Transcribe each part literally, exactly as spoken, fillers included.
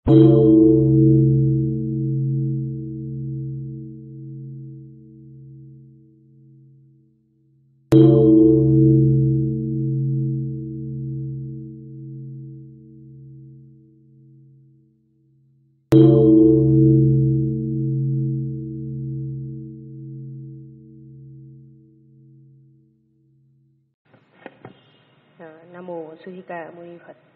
Nam mô Sư Thích Ca Mâu Ni Phật.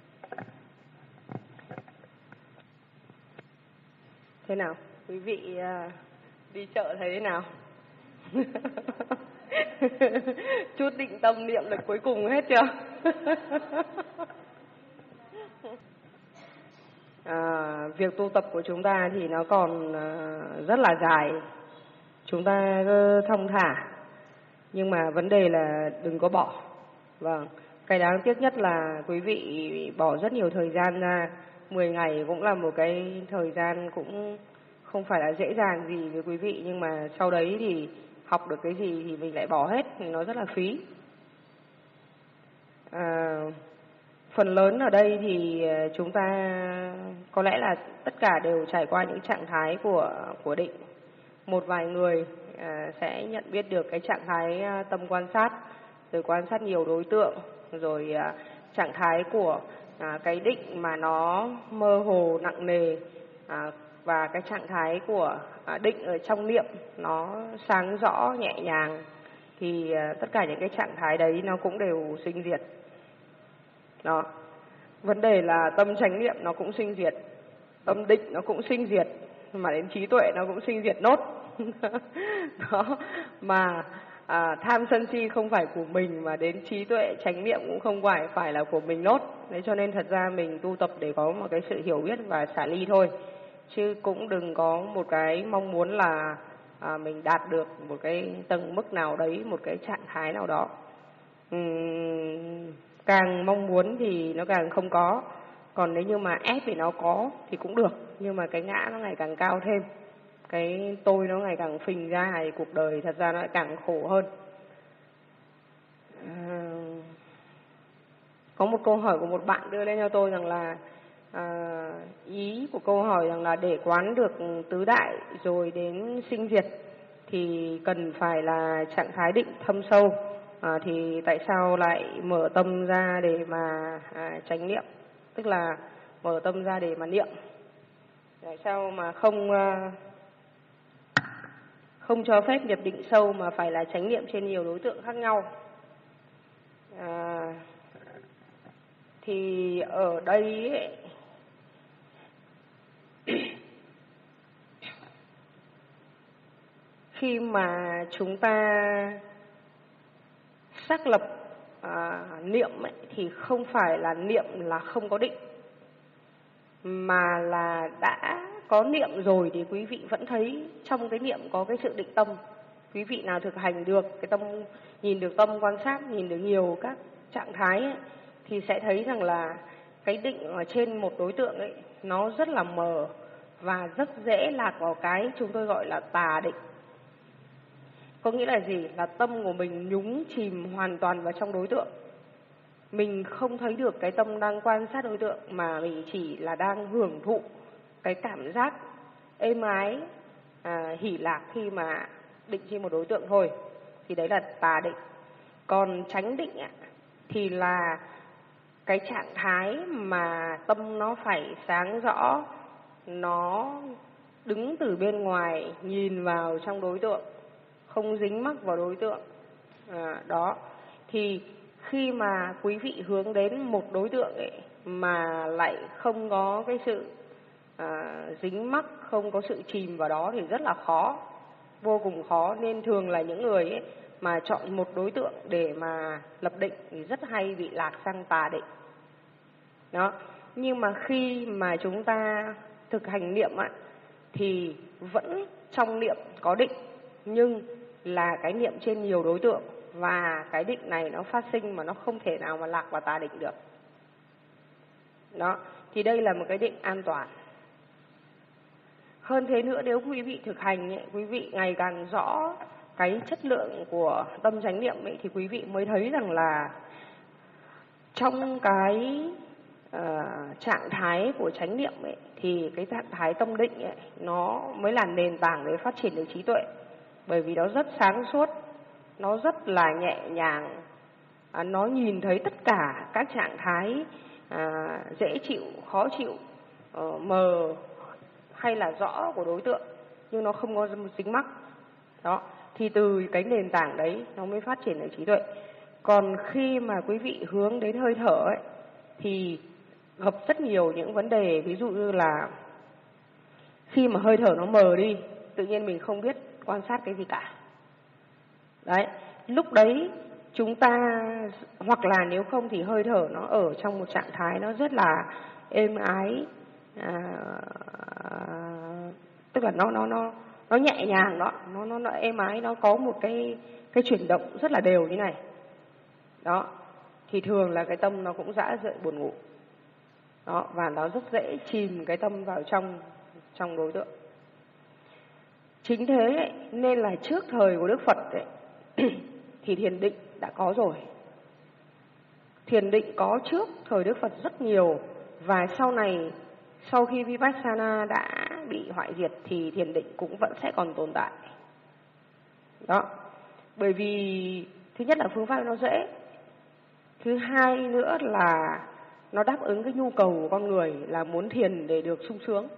Thế nào? Quý vị uh, đi chợ thấy thế nào? Chút định tâm niệm lực cuối cùng hết chưa? à, việc tu tập của chúng ta thì nó còn uh, rất là dài. Chúng ta uh, thong thả, nhưng mà vấn đề là đừng có bỏ. Vâng. Cái đáng tiếc nhất là quý vị bỏ rất nhiều thời gian ra. Mười ngày cũng là một cái thời gian cũng không phải là dễ dàng gì với quý vị. Nhưng mà sau đấy thì học được cái gì thì mình lại bỏ hết, thì nó rất là phí. à, Phần lớn ở đây thì chúng ta có lẽ là tất cả đều trải qua những trạng thái của, của định. Một vài người à, sẽ nhận biết được cái trạng thái tâm quan sát, rồi quan sát nhiều đối tượng, rồi à, trạng thái của à, cái định mà nó mơ hồ nặng nề, à, và cái trạng thái của à, định ở trong niệm nó sáng rõ nhẹ nhàng. Thì à, tất cả những cái trạng thái đấy nó cũng đều sinh diệt. Đó. Vấn đề là tâm chánh niệm nó cũng sinh diệt, tâm định nó cũng sinh diệt, mà đến trí tuệ nó cũng sinh diệt nốt. Đó. Mà à, tham sân si không phải của mình, mà đến trí tuệ chánh niệm cũng không phải phải là của mình nốt. Thế cho nên thật ra mình tu tập để có một cái sự hiểu biết và xả ly thôi, chứ cũng đừng có một cái mong muốn là à, mình đạt được một cái tầng mức nào đấy, một cái trạng thái nào đó. Uhm, càng mong muốn thì nó càng không có. Còn nếu như mà ép thì nó có thì cũng được, nhưng mà cái ngã nó ngày càng cao thêm, cái tôi nó ngày càng phình ra, thì cuộc đời thật ra nó lại càng khổ hơn. À, có một câu hỏi của một bạn đưa lên cho tôi rằng là à, ý của câu hỏi rằng là để quán được tứ đại rồi đến sinh diệt thì cần phải là trạng thái định thâm sâu. À, thì tại sao lại mở tâm ra để mà à, chánh niệm, tức là mở tâm ra để mà niệm? Tại sao mà không à, không cho phép nhập định sâu mà phải là chánh niệm trên nhiều đối tượng khác nhau? À, thì ở đây ấy, khi mà chúng ta xác lập à, niệm ấy, thì không phải là niệm là không có định, mà là đã có niệm rồi thì quý vị vẫn thấy trong cái niệm có cái sự định tâm. Quý vị nào thực hành được cái tâm, nhìn được tâm quan sát, nhìn được nhiều các trạng thái ấy, thì sẽ thấy rằng là cái định ở trên một đối tượng ấy nó rất là mờ và rất dễ lạc vào cái chúng tôi gọi là tà định. Có nghĩa là gì? Là tâm của mình nhúng chìm hoàn toàn vào trong đối tượng. Mình không thấy được cái tâm đang quan sát đối tượng, mà mình chỉ là đang hưởng thụ cái cảm giác êm ái, à, hỷ lạc khi mà định trên một đối tượng thôi. Thì đấy là tà định. Còn chánh định ạ, thì là cái trạng thái mà tâm nó phải sáng rõ, nó đứng từ bên ngoài nhìn vào trong đối tượng, không dính mắc vào đối tượng. À, đó. Thì khi mà quý vị hướng đến một đối tượng ấy mà lại không có cái sự à, dính mắc, không có sự chìm vào đó thì rất là khó, vô cùng khó. Nên thường là những người ấy mà chọn một đối tượng để mà lập định thì rất hay bị lạc sang tà định. Đó. Nhưng mà khi mà chúng ta thực hành niệm ạ, thì vẫn trong niệm có định, nhưng là cái niệm trên nhiều đối tượng, và cái định này nó phát sinh mà nó không thể nào mà lạc vào tà định được. Đó, thì đây là một cái định an toàn. Hơn thế nữa, nếu quý vị thực hành ấy, quý vị ngày càng rõ cái chất lượng của tâm chánh niệm ấy, thì quý vị mới thấy rằng là trong cái uh, trạng thái của chánh niệm ấy, thì cái trạng thái tâm định ấy, nó mới là nền tảng để phát triển được trí tuệ. Bởi vì nó rất sáng suốt, nó rất là nhẹ nhàng, à, nó nhìn thấy tất cả các trạng thái à, dễ chịu, khó chịu, uh, mờ hay là rõ của đối tượng, nhưng nó không có dính mắc. Đó, thì từ cái nền tảng đấy nó mới phát triển được trí tuệ. Còn khi mà quý vị hướng đến hơi thở ấy, thì gặp rất nhiều những vấn đề, ví dụ như là khi mà hơi thở nó mờ đi, tự nhiên mình không biết quan sát cái gì cả. Đấy, lúc đấy chúng ta, hoặc là nếu không thì hơi thở nó ở trong một trạng thái nó rất là êm ái, à, tức là nó nó nó nó nhẹ nhàng đó, nó nó nó êm ái, nó có một cái cái chuyển động rất là đều như này. Đó, thì thường là cái tâm nó cũng dã rời buồn ngủ. Đó, và nó rất dễ chìm cái tâm vào trong trong đối tượng. Chính thế ấy, nên là trước thời của Đức Phật ấy, thì thiền định đã có rồi. Thiền định có trước thời Đức Phật rất nhiều, và sau này sau khi Vipassana đã bị hoại diệt thì thiền định cũng vẫn sẽ còn tồn tại. Đó, bởi vì thứ nhất là phương pháp nó dễ, thứ hai nữa là nó đáp ứng cái nhu cầu của con người là muốn thiền để được sung sướng.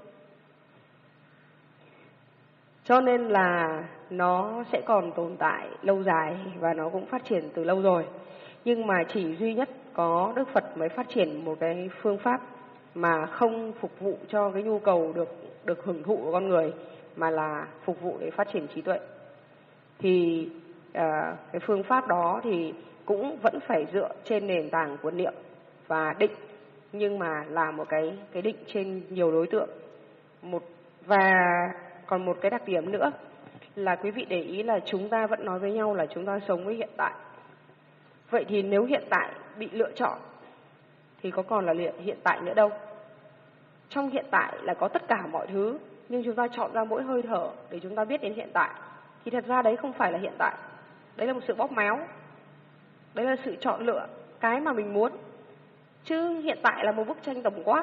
Cho nên là nó sẽ còn tồn tại lâu dài và nó cũng phát triển từ lâu rồi. Nhưng mà chỉ duy nhất có Đức Phật mới phát triển một cái phương pháp mà không phục vụ cho cái nhu cầu được được hưởng thụ của con người, mà là phục vụ để phát triển trí tuệ. Thì à, cái phương pháp đó thì cũng vẫn phải dựa trên nền tảng của niệm và định, nhưng mà là một cái cái định trên nhiều đối tượng. Một và còn một cái đặc điểm nữa là quý vị để ý là chúng ta vẫn nói với nhau là chúng ta sống với hiện tại. Vậy thì nếu hiện tại bị lựa chọn thì có còn là hiện tại nữa đâu. Trong hiện tại là có tất cả mọi thứ, nhưng chúng ta chọn ra mỗi hơi thở để chúng ta biết đến hiện tại, thì thật ra đấy không phải là hiện tại. Đấy là một sự bóp méo. Đấy là sự chọn lựa cái mà mình muốn. Chứ hiện tại là một bức tranh tổng quát.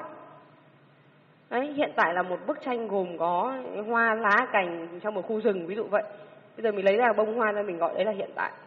Đấy, hiện tại là một bức tranh gồm có hoa, lá, cành trong một khu rừng, ví dụ vậy. Bây giờ mình lấy ra bông hoa ra, mình gọi đấy là hiện tại.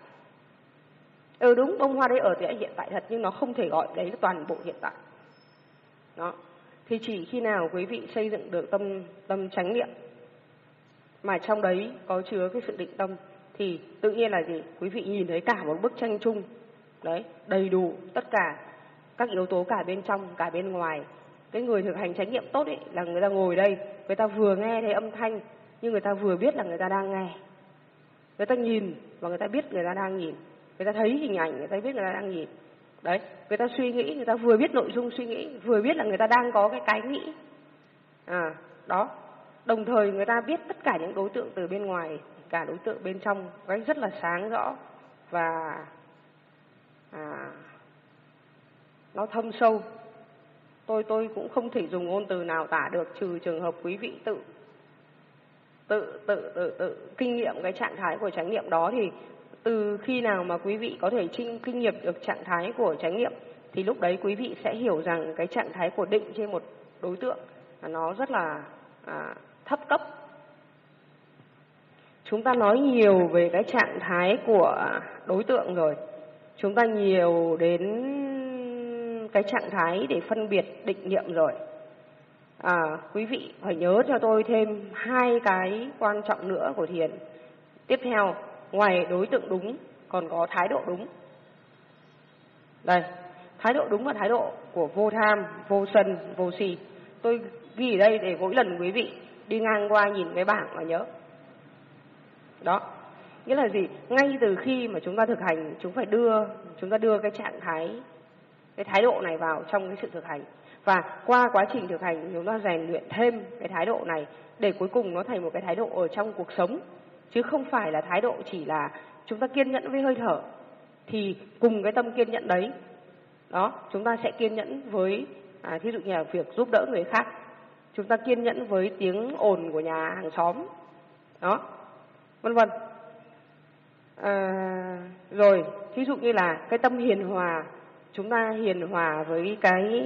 Ừ đúng, bông hoa đấy ở thì là hiện tại thật, nhưng nó không thể gọi đấy là toàn bộ hiện tại. Đó. Thì chỉ khi nào quý vị xây dựng được tâm tâm chánh niệm mà trong đấy có chứa cái sự định tâm, thì tự nhiên là gì? Quý vị nhìn thấy cả một bức tranh chung. Đấy, đầy đủ tất cả các yếu tố cả bên trong, cả bên ngoài. Cái người thực hành chánh niệm tốt ấy là người ta ngồi đây, người ta vừa nghe thấy âm thanh, nhưng người ta vừa biết là người ta đang nghe. Người ta nhìn và người ta biết người ta đang nhìn. Người ta thấy hình ảnh, người ta biết người ta đang nhìn. Đấy, người ta suy nghĩ, người ta vừa biết nội dung suy nghĩ, vừa biết là người ta đang có cái cái nghĩ. À, đó. Đồng thời người ta biết tất cả những đối tượng từ bên ngoài, cả đối tượng bên trong, cái rất là sáng rõ và à, nó thâm sâu. Tôi tôi cũng không thể dùng ngôn từ nào tả được, trừ trường hợp quý vị tự tự tự tự tự kinh nghiệm cái trạng thái của chánh niệm đó. Thì từ khi nào mà quý vị có thể kinh, kinh nghiệm được trạng thái của chánh niệm thì lúc đấy quý vị sẽ hiểu rằng cái trạng thái của định trên một đối tượng nó rất là à, thấp cấp. Chúng ta nói nhiều về cái trạng thái của đối tượng rồi, chúng ta nhiều đến cái trạng thái để phân biệt định niệm rồi. À, quý vị phải nhớ cho tôi thêm hai cái quan trọng nữa của thiền. Tiếp theo, ngoài đối tượng đúng còn có thái độ đúng. Đây, thái độ đúng là thái độ của vô tham, vô sân, vô si. Tôi ghi ở đây để mỗi lần quý vị đi ngang qua nhìn cái bảng mà nhớ. Đó, nghĩa là gì? Ngay từ khi mà chúng ta thực hành, chúng phải đưa chúng ta đưa cái trạng thái, cái thái độ này vào trong cái sự thực hành. Và qua quá trình thực hành chúng ta rèn luyện thêm cái thái độ này để cuối cùng nó thành một cái thái độ ở trong cuộc sống, chứ không phải là thái độ chỉ là chúng ta kiên nhẫn với hơi thở. Thì cùng cái tâm kiên nhẫn đấy, đó, chúng ta sẽ kiên nhẫn với à, thí dụ như là việc giúp đỡ người khác, chúng ta kiên nhẫn với tiếng ồn của nhà hàng xóm, đó, vân vân. À, rồi thí dụ như là cái tâm hiền hòa, chúng ta hiền hòa với cái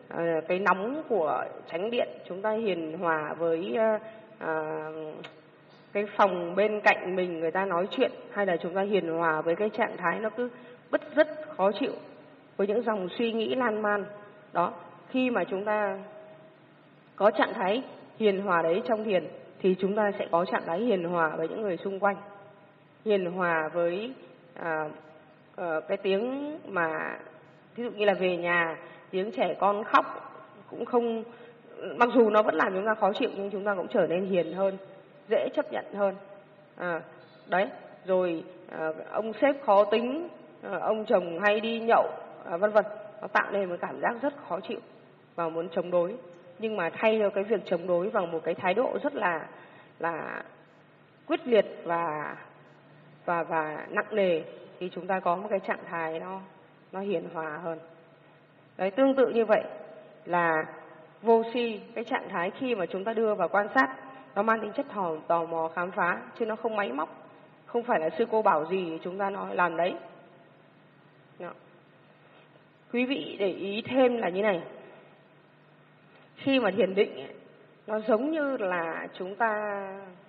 à, cái nóng của chánh điện, chúng ta hiền hòa với à, à, cái phòng bên cạnh mình người ta nói chuyện, hay là chúng ta hiền hòa với cái trạng thái nó cứ bứt rứt khó chịu với những dòng suy nghĩ lan man. Đó, khi mà chúng ta có trạng thái hiền hòa đấy trong thiền thì chúng ta sẽ có trạng thái hiền hòa với những người xung quanh, hiền hòa với à, à, cái tiếng mà ví dụ như là về nhà tiếng trẻ con khóc cũng không, mặc dù nó vẫn làm chúng ta khó chịu nhưng chúng ta cũng trở nên hiền hơn, dễ chấp nhận hơn. À, đấy, rồi à, ông sếp khó tính, à, ông chồng hay đi nhậu, à, vân vân, nó tạo nên một cảm giác rất khó chịu và muốn chống đối. Nhưng mà thay cho cái việc chống đối bằng một cái thái độ rất là là quyết liệt và và và nặng nề thì chúng ta có một cái trạng thái nó nó hiền hòa hơn. Đấy, tương tự như vậy là vô si, cái trạng thái khi mà chúng ta đưa vào quan sát nó mang tính chất tò, tò mò khám phá chứ nó không máy móc, không phải là sư cô bảo gì chúng ta nói làm đấy. Đó. Quý vị để ý thêm là như này, khi mà thiền định nó giống như là chúng ta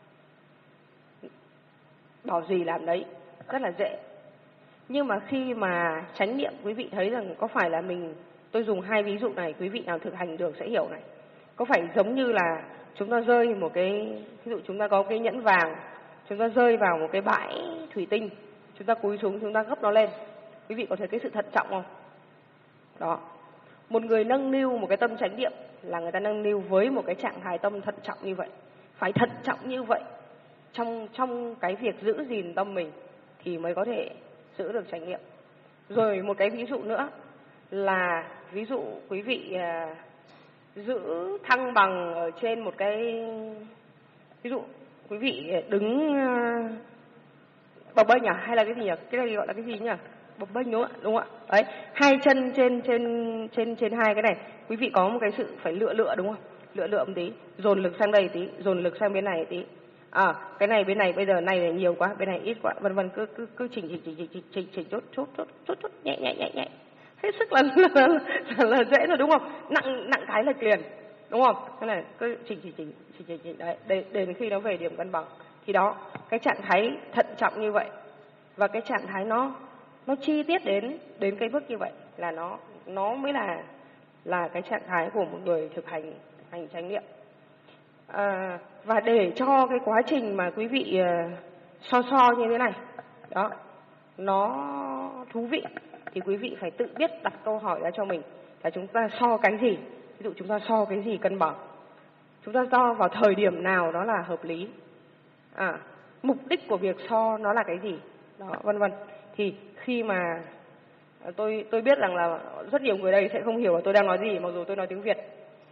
bảo gì làm đấy, rất là dễ. Nhưng mà khi mà chánh niệm, quý vị thấy rằng có phải là mình, tôi dùng hai ví dụ này, quý vị nào thực hành được sẽ hiểu này. Có phải giống như là chúng ta rơi một cái, ví dụ chúng ta có cái nhẫn vàng, chúng ta rơi vào một cái bãi thủy tinh, chúng ta cúi xuống, chúng ta gấp nó lên. Quý vị có thấy cái sự thận trọng không? Đó. Một người nâng niu một cái tâm chánh niệm là người ta nâng niu với một cái trạng thái tâm thận trọng như vậy. Phải thận trọng như vậy trong trong cái việc giữ gìn tâm mình thì mới có thể giữ được chánh niệm. Rồi một cái ví dụ nữa là ví dụ quý vị à, giữ thăng bằng ở trên một cái, ví dụ quý vị đứng à, bập bênh à, hay là cái gì nhỉ? Cái này gọi là cái gì nhỉ? Bập bênh đúng không ạ? Đúng không ạ? Đấy, hai chân trên trên trên trên hai cái này, quý vị có một cái sự phải lựa lựa đúng không? Lựa lựa một tí, dồn lực sang đây tí, dồn lực sang bên này tí. À, cái này bên này bây giờ này là nhiều quá, bên này ít quá, vân vân, cứ cứ cứ chỉnh chỉnh chỉnh chỉnh chỉnh chỉnh chỉnh chốt chốt chốt chốt chốt nhẹ nhẹ nhẹ nhẹ. Hết sức là là, là, là dễ rồi đúng không? Nặng nặng cái lệch liền. Đúng không? Thế này cứ chỉnh chỉnh chỉnh chỉnh chỉnh chỉnh đấy, để đến khi nó về điểm cân bằng. Thì đó, cái trạng thái thận trọng như vậy và cái trạng thái nó nó chi tiết đến đến cái bước như vậy là nó nó mới là là cái trạng thái của một người thực hành hành chánh niệm. À, và để cho cái quá trình mà quý vị uh, so so như thế này đó nó thú vị thì quý vị phải tự biết đặt câu hỏi ra cho mình là chúng ta so cái gì. Ví dụ chúng ta so cái gì cân bằng, chúng ta so vào thời điểm nào đó là hợp lý, à, mục đích của việc so nó là cái gì đó, vân vân. Thì khi mà tôi tôi biết rằng là rất nhiều người đây sẽ không hiểu là tôi đang nói gì mặc dù tôi nói tiếng Việt.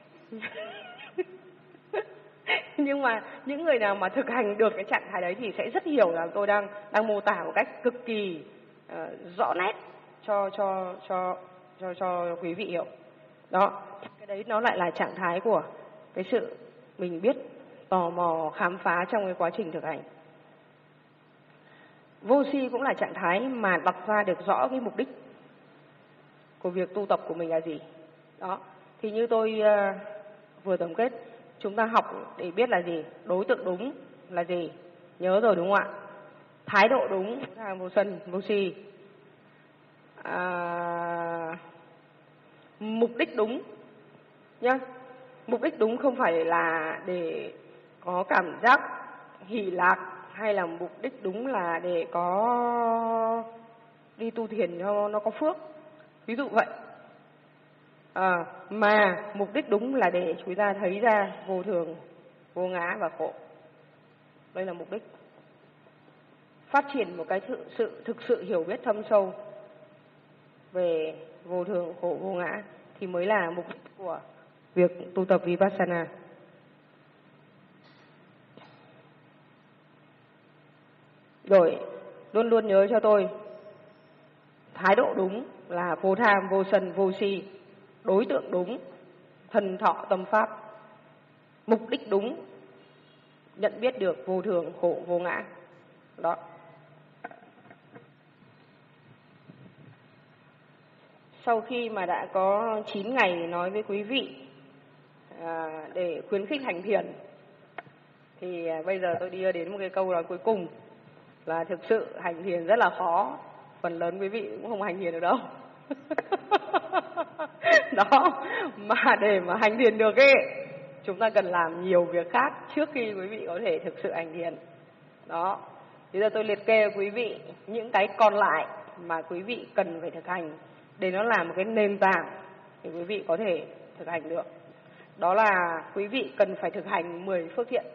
Nhưng mà những người nào mà thực hành được cái trạng thái đấy thì sẽ rất hiểu là tôi đang đang mô tả một cách cực kỳ uh, rõ nét cho cho cho cho cho quý vị hiểu. Đó, cái đấy nó lại là trạng thái của cái sự mình biết tò mò khám phá trong cái quá trình thực hành. Vô si cũng là trạng thái mà đặt ra được rõ cái mục đích của việc tu tập của mình là gì. Đó, thì như tôi uh, vừa tổng kết, chúng ta học để biết là gì, đối tượng đúng là gì, nhớ rồi đúng không ạ? Thái độ đúng là vô sân, vô si. À, mục đích đúng nhá, mục đích đúng không phải là để có cảm giác hỷ lạc, hay là mục đích đúng là để có đi tu thiền cho nó có phước, ví dụ vậy. À, mà mục đích đúng là để chúng ta thấy ra vô thường, vô ngã và khổ. Đây là mục đích. Phát triển một cái sự, sự thực sự hiểu biết thâm sâu về vô thường, khổ, vô ngã thì mới là mục đích của việc tu tập Vipassana. Rồi, luôn luôn nhớ cho tôi, thái độ đúng là vô tham, vô sân, vô si. Đối tượng đúng, thân thọ tâm pháp. Mục đích đúng, nhận biết được vô thường, khổ, vô ngã. Đó. sau khi mà đã có chín ngày nói với quý vị à, để khuyến khích hành thiền, thì à, bây giờ tôi đưa đến một cái câu nói cuối cùng là thực sự hành thiền rất là khó, phần lớn quý vị cũng không hành thiền được đâu. Đó, mà để mà hành thiền được ấy, chúng ta cần làm nhiều việc khác trước khi quý vị có thể thực sự hành thiền. Đó, bây giờ tôi liệt kê quý vị những cái còn lại mà quý vị cần phải thực hành để nó làm một cái nền tảng để quý vị có thể thực hành được. Đó là quý vị cần phải thực hành mười phước thiện.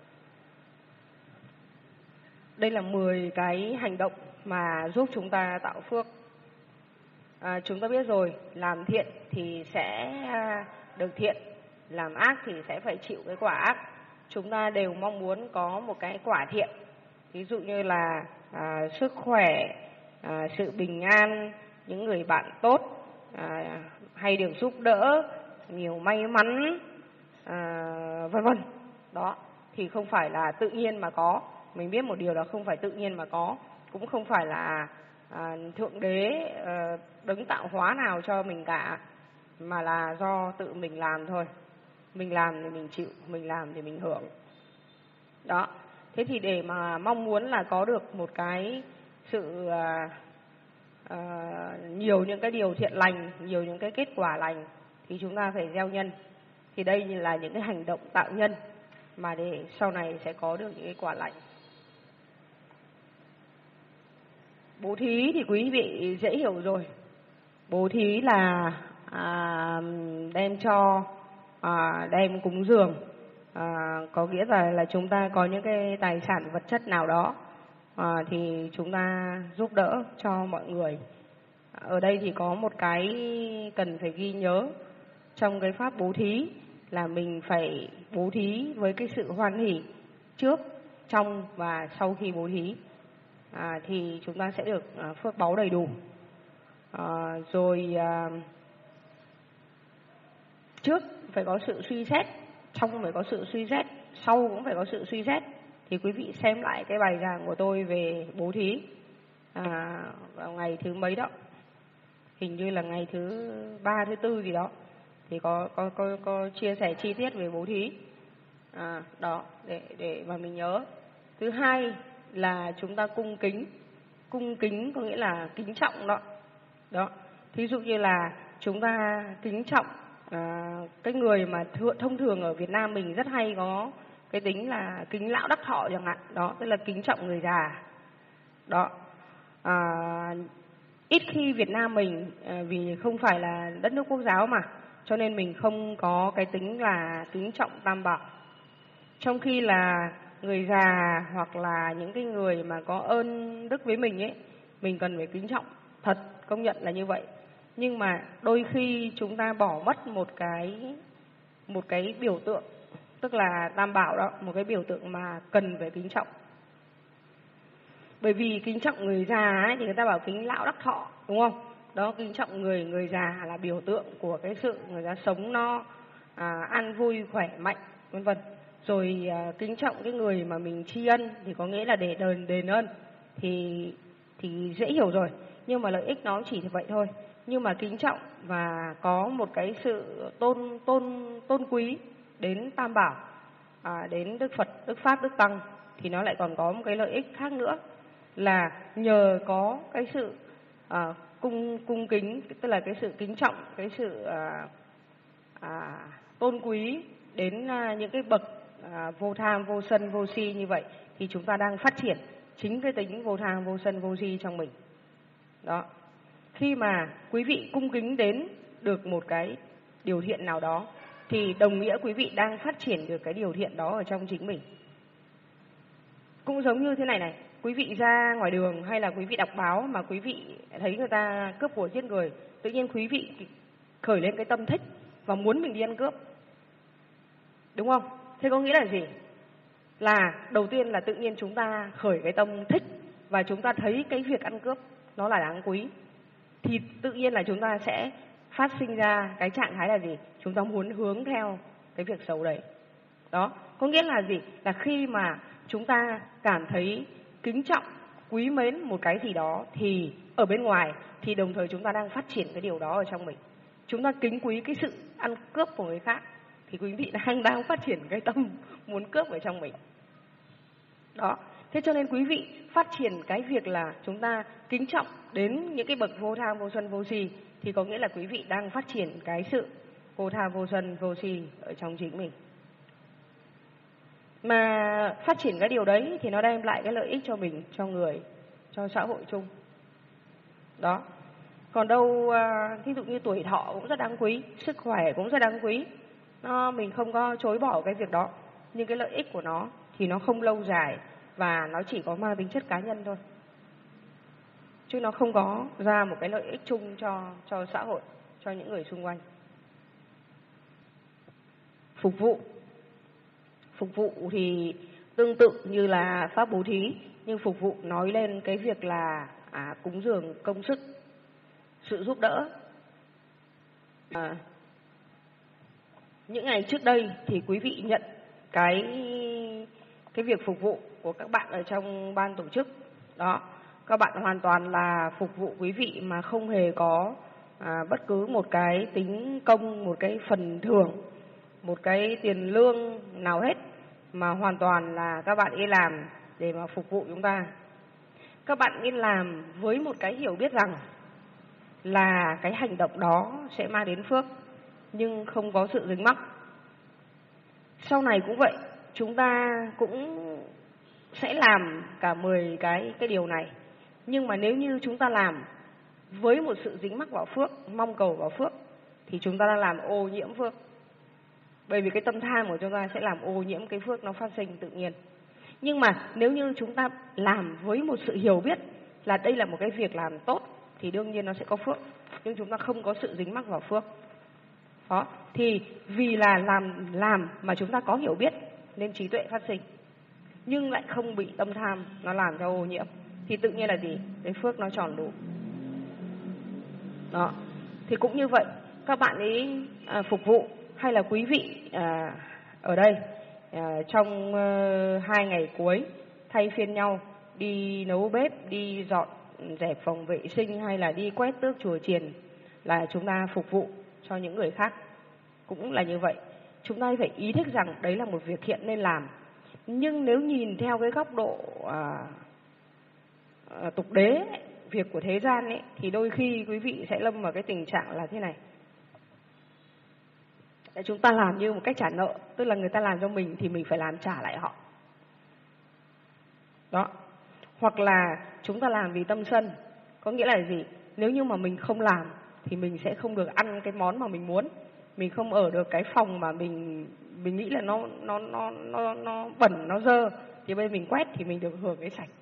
Đây là mười cái hành động mà giúp chúng ta tạo phước. À, chúng ta biết rồi, làm thiện thì sẽ được thiện, làm ác thì sẽ phải chịu cái quả ác. Chúng ta đều mong muốn có một cái quả thiện, ví dụ như là à, sức khỏe, à, sự bình an, những người bạn tốt, à, hay được giúp đỡ, nhiều may mắn, à, vân vân. Đó, thì không phải là tự nhiên mà có. Mình biết một điều là không phải tự nhiên mà có, cũng không phải là à, Thượng Đế à, đấng tạo hóa nào cho mình cả, mà là do tự mình làm thôi. Mình làm thì mình chịu, mình làm thì mình hưởng. Đó, thế thì để mà mong muốn là có được một cái sự à, à, nhiều những cái điều thiện lành, nhiều những cái kết quả lành, thì chúng ta phải gieo nhân. Thì đây là những cái hành động tạo nhân mà để sau này sẽ có được những cái quả lành. Bố thí thì quý vị dễ hiểu rồi. Bố thí là à, đem cho, à, đem cúng dường, à, có nghĩa là là chúng ta có những cái tài sản vật chất nào đó à, thì chúng ta giúp đỡ cho mọi người. Ở đây thì có một cái cần phải ghi nhớ trong cái pháp bố thí là mình phải bố thí với cái sự hoan hỷ trước, trong và sau khi bố thí. À, thì chúng ta sẽ được à, phước báu đầy đủ. À, rồi à, trước phải có sự suy xét, trong phải có sự suy xét, sau cũng phải có sự suy xét. Thì quý vị xem lại cái bài giảng của tôi về bố thí à, vào ngày thứ mấy đó, hình như là ngày thứ ba, thứ tư gì đó, thì có có có, có chia sẻ chi tiết về bố thí. À, đó, để để mà mình nhớ. Thứ hai là chúng ta cung kính. Cung kính có nghĩa là kính trọng đó. Đó. Thí dụ như là chúng ta kính trọng à, cái người mà th- thông thường ở Việt Nam mình rất hay có cái tính là kính lão đắc thọ chẳng hạn. Đó, tức là kính trọng người già. Đó. À, ít khi Việt Nam mình à, vì không phải là đất nước quốc giáo mà, cho nên mình không có cái tính là kính trọng tam bảo. Trong khi là người già hoặc là những cái người mà có ơn đức với mình ấy, mình cần phải kính trọng thật, công nhận là như vậy. Nhưng mà đôi khi chúng ta bỏ mất một cái một cái biểu tượng, tức là tam bảo đó, một cái biểu tượng mà cần phải kính trọng. Bởi vì kính trọng người già ấy, thì người ta bảo kính lão đắc thọ, đúng không? Đó, kính trọng người người già là biểu tượng của cái sự người ta sống no, à, ăn vui, khỏe mạnh, vân vân. Rồi à, kính trọng cái người mà mình tri ân thì có nghĩa là để đền đền ơn, thì thì dễ hiểu rồi. Nhưng mà lợi ích nó chỉ như vậy thôi. Nhưng mà kính trọng và có một cái sự tôn tôn tôn quý đến tam bảo, à, đến Đức Phật, Đức Pháp, Đức Tăng, thì nó lại còn có một cái lợi ích khác nữa là nhờ có cái sự à, cung cung kính, tức là cái sự kính trọng, cái sự à, à, tôn quý đến à, những cái bậc à, vô tham, vô sân, vô si như vậy, thì chúng ta đang phát triển chính cái tính vô tham, vô sân, vô si trong mình. Đó. Khi mà quý vị cung kính đến được một cái điều thiện nào đó, thì đồng nghĩa quý vị đang phát triển được cái điều thiện đó ở trong chính mình. Cũng giống như thế này này, quý vị ra ngoài đường hay là quý vị đọc báo mà quý vị thấy người ta cướp của giết người, tự nhiên quý vị khởi lên cái tâm thích và muốn mình đi ăn cướp. Đúng không? Thế có nghĩa là gì? Là đầu tiên là tự nhiên chúng ta khởi cái tâm thích và chúng ta thấy cái việc ăn cướp nó là đáng quý. Thì tự nhiên là chúng ta sẽ phát sinh ra cái trạng thái là gì? Chúng ta muốn hướng theo cái việc xấu đấy. Đó, có nghĩa là gì? Là khi mà chúng ta cảm thấy kính trọng, quý mến một cái gì đó thì ở bên ngoài, thì đồng thời chúng ta đang phát triển cái điều đó ở trong mình. Chúng ta kính quý cái sự ăn cướp của người khác thì quý vị đang đang phát triển cái tâm muốn cướp ở trong mình. Đó. Thế cho nên quý vị phát triển cái việc là chúng ta kính trọng đến những cái bậc vô tham, vô sân, vô si thì có nghĩa là quý vị đang phát triển cái sự vô tham, vô sân, vô si ở trong chính mình. Mà phát triển cái điều đấy thì nó đem lại cái lợi ích cho mình, cho người, cho xã hội chung. Đó. Còn đâu, ví dụ như tuổi thọ cũng rất đáng quý, sức khỏe cũng rất đáng quý. Nó, mình không có chối bỏ cái việc đó. Nhưng cái lợi ích của nó thì nó không lâu dài và nó chỉ có mang tính chất cá nhân thôi. Chứ nó không có ra một cái lợi ích chung cho, cho xã hội, cho những người xung quanh. Phục vụ. Phục vụ thì tương tự như là pháp bố thí, nhưng phục vụ nói lên cái việc là à, cúng dường công sức, sự giúp đỡ. À, những ngày trước đây thì quý vị nhận cái cái việc phục vụ của các bạn ở trong ban tổ chức. Đó, các bạn hoàn toàn là phục vụ quý vị mà không hề có à, bất cứ một cái tính công, một cái phần thưởng, một cái tiền lương nào hết, mà hoàn toàn là các bạn đi làm để mà phục vụ chúng ta. Các bạn đi làm với một cái hiểu biết rằng là cái hành động đó sẽ mang đến phước, nhưng không có sự dính mắc. Sau này cũng vậy, chúng ta cũng sẽ làm cả mười cái cái điều này. Nhưng mà nếu như chúng ta làm với một sự dính mắc vào phước, mong cầu vào phước, thì chúng ta đang làm ô nhiễm phước. Bởi vì cái tâm tham của chúng ta sẽ làm ô nhiễm cái phước nó phát sinh tự nhiên. Nhưng mà nếu như chúng ta làm với một sự hiểu biết là đây là một cái việc làm tốt thì đương nhiên nó sẽ có phước. Nhưng chúng ta không có sự dính mắc vào phước. Đó, thì vì là làm làm mà chúng ta có hiểu biết nên trí tuệ phát sinh. Nhưng lại không bị tâm tham nó làm cho ô nhiễm. Thì tự nhiên là gì? Cái phước nó tròn đủ. Đó, thì cũng như vậy, các bạn ấy à, phục vụ hay là quý vị à, ở đây à, trong à, hai ngày cuối thay phiên nhau đi nấu bếp, đi dọn dẹp phòng vệ sinh hay là đi quét tước chùa chiền là chúng ta phục vụ cho những người khác. Cũng là như vậy, chúng ta phải ý thức rằng đấy là một việc hiện nên làm. Nhưng nếu nhìn theo cái góc độ à, à, tục đế, việc của thế gian ấy, thì đôi khi quý vị sẽ lâm vào cái tình trạng là thế này. Chúng ta làm như một cách trả nợ, tức là người ta làm cho mình thì mình phải làm trả lại họ. Đó. Hoặc là chúng ta làm vì tâm sân, có nghĩa là gì? Nếu như mà mình không làm thì mình sẽ không được ăn cái món mà mình muốn, mình không ở được cái phòng mà mình mình nghĩ là nó nó nó nó nó bẩn, nó dơ, thì bây giờ mình quét thì mình được hưởng cái sạch.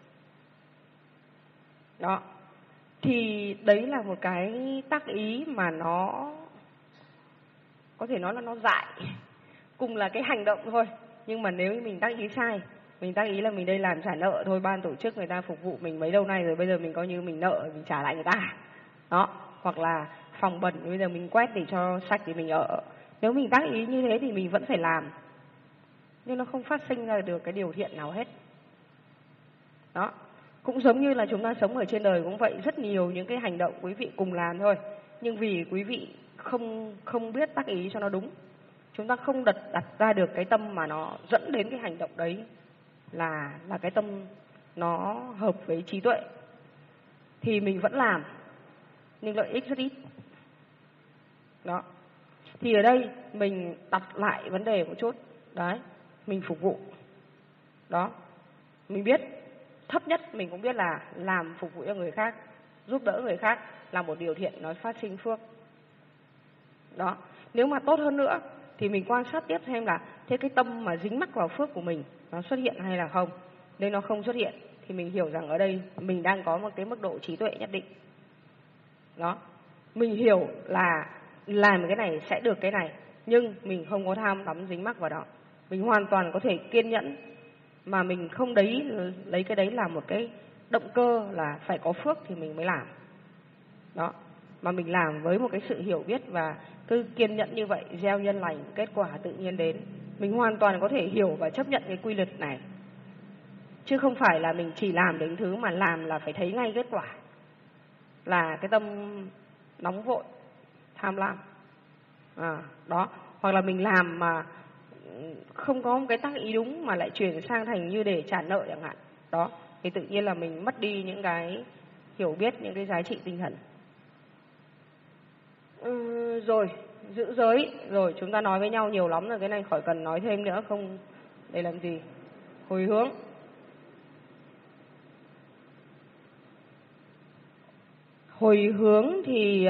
Đó. Thì đấy là một cái tác ý mà nó có thể nói là nó dại, cùng là cái hành động thôi. Nhưng mà nếu mình tác ý sai, mình tác ý là mình đây làm trả nợ thôi, ban tổ chức người ta phục vụ mình mấy lâu nay rồi, bây giờ mình coi như mình nợ, mình trả lại người ta. Đó, hoặc là phòng bẩn, bây giờ mình quét để cho sạch thì mình ở. Nếu mình tác ý như thế thì mình vẫn phải làm, nhưng nó không phát sinh ra được cái điều thiện nào hết. Đó, cũng giống như là chúng ta sống ở trên đời cũng vậy, rất nhiều những cái hành động quý vị cùng làm thôi, nhưng vì quý vị không không biết tác ý cho nó đúng, chúng ta không đặt đặt ra được cái tâm mà nó dẫn đến cái hành động đấy là là cái tâm nó hợp với trí tuệ, thì mình vẫn làm nhưng lợi ích rất ít. Đó, thì ở đây mình đặt lại vấn đề một chút. Đấy, mình phục vụ. Đó, mình biết thấp nhất mình cũng biết là làm phục vụ cho người khác, giúp đỡ người khác là một điều thiện, nó phát sinh phước. Đó, nếu mà tốt hơn nữa thì mình quan sát tiếp xem là thế cái tâm mà dính mắc vào phước của mình nó xuất hiện hay là không. Nếu nó không xuất hiện thì mình hiểu rằng ở đây mình đang có một cái mức độ trí tuệ nhất định. Đó, mình hiểu là làm cái này sẽ được cái này, nhưng mình không có tham đắm dính mắc vào đó. Mình hoàn toàn có thể kiên nhẫn, mà mình không đấy lấy cái đấy là một cái động cơ là phải có phước thì mình mới làm. Đó, mà mình làm với một cái sự hiểu biết và cứ kiên nhẫn như vậy, gieo nhân lành, kết quả tự nhiên đến. Mình hoàn toàn có thể hiểu và chấp nhận cái quy luật này. Chứ chứ không phải là mình chỉ làm đến thứ mà làm là phải thấy ngay kết quả, là cái tâm nóng vội, tham lam. À, đó, hoặc là mình làm mà không có một cái tác ý đúng mà lại chuyển sang thành như để trả nợ chẳng hạn. Đó, thì tự nhiên là mình mất đi những cái hiểu biết, những cái giá trị tinh thần. Ừ, rồi, giữ giới. Rồi, chúng ta nói với nhau nhiều lắm rồi, cái này khỏi cần nói thêm nữa, không để làm gì. Hồi hướng. Hồi hướng thì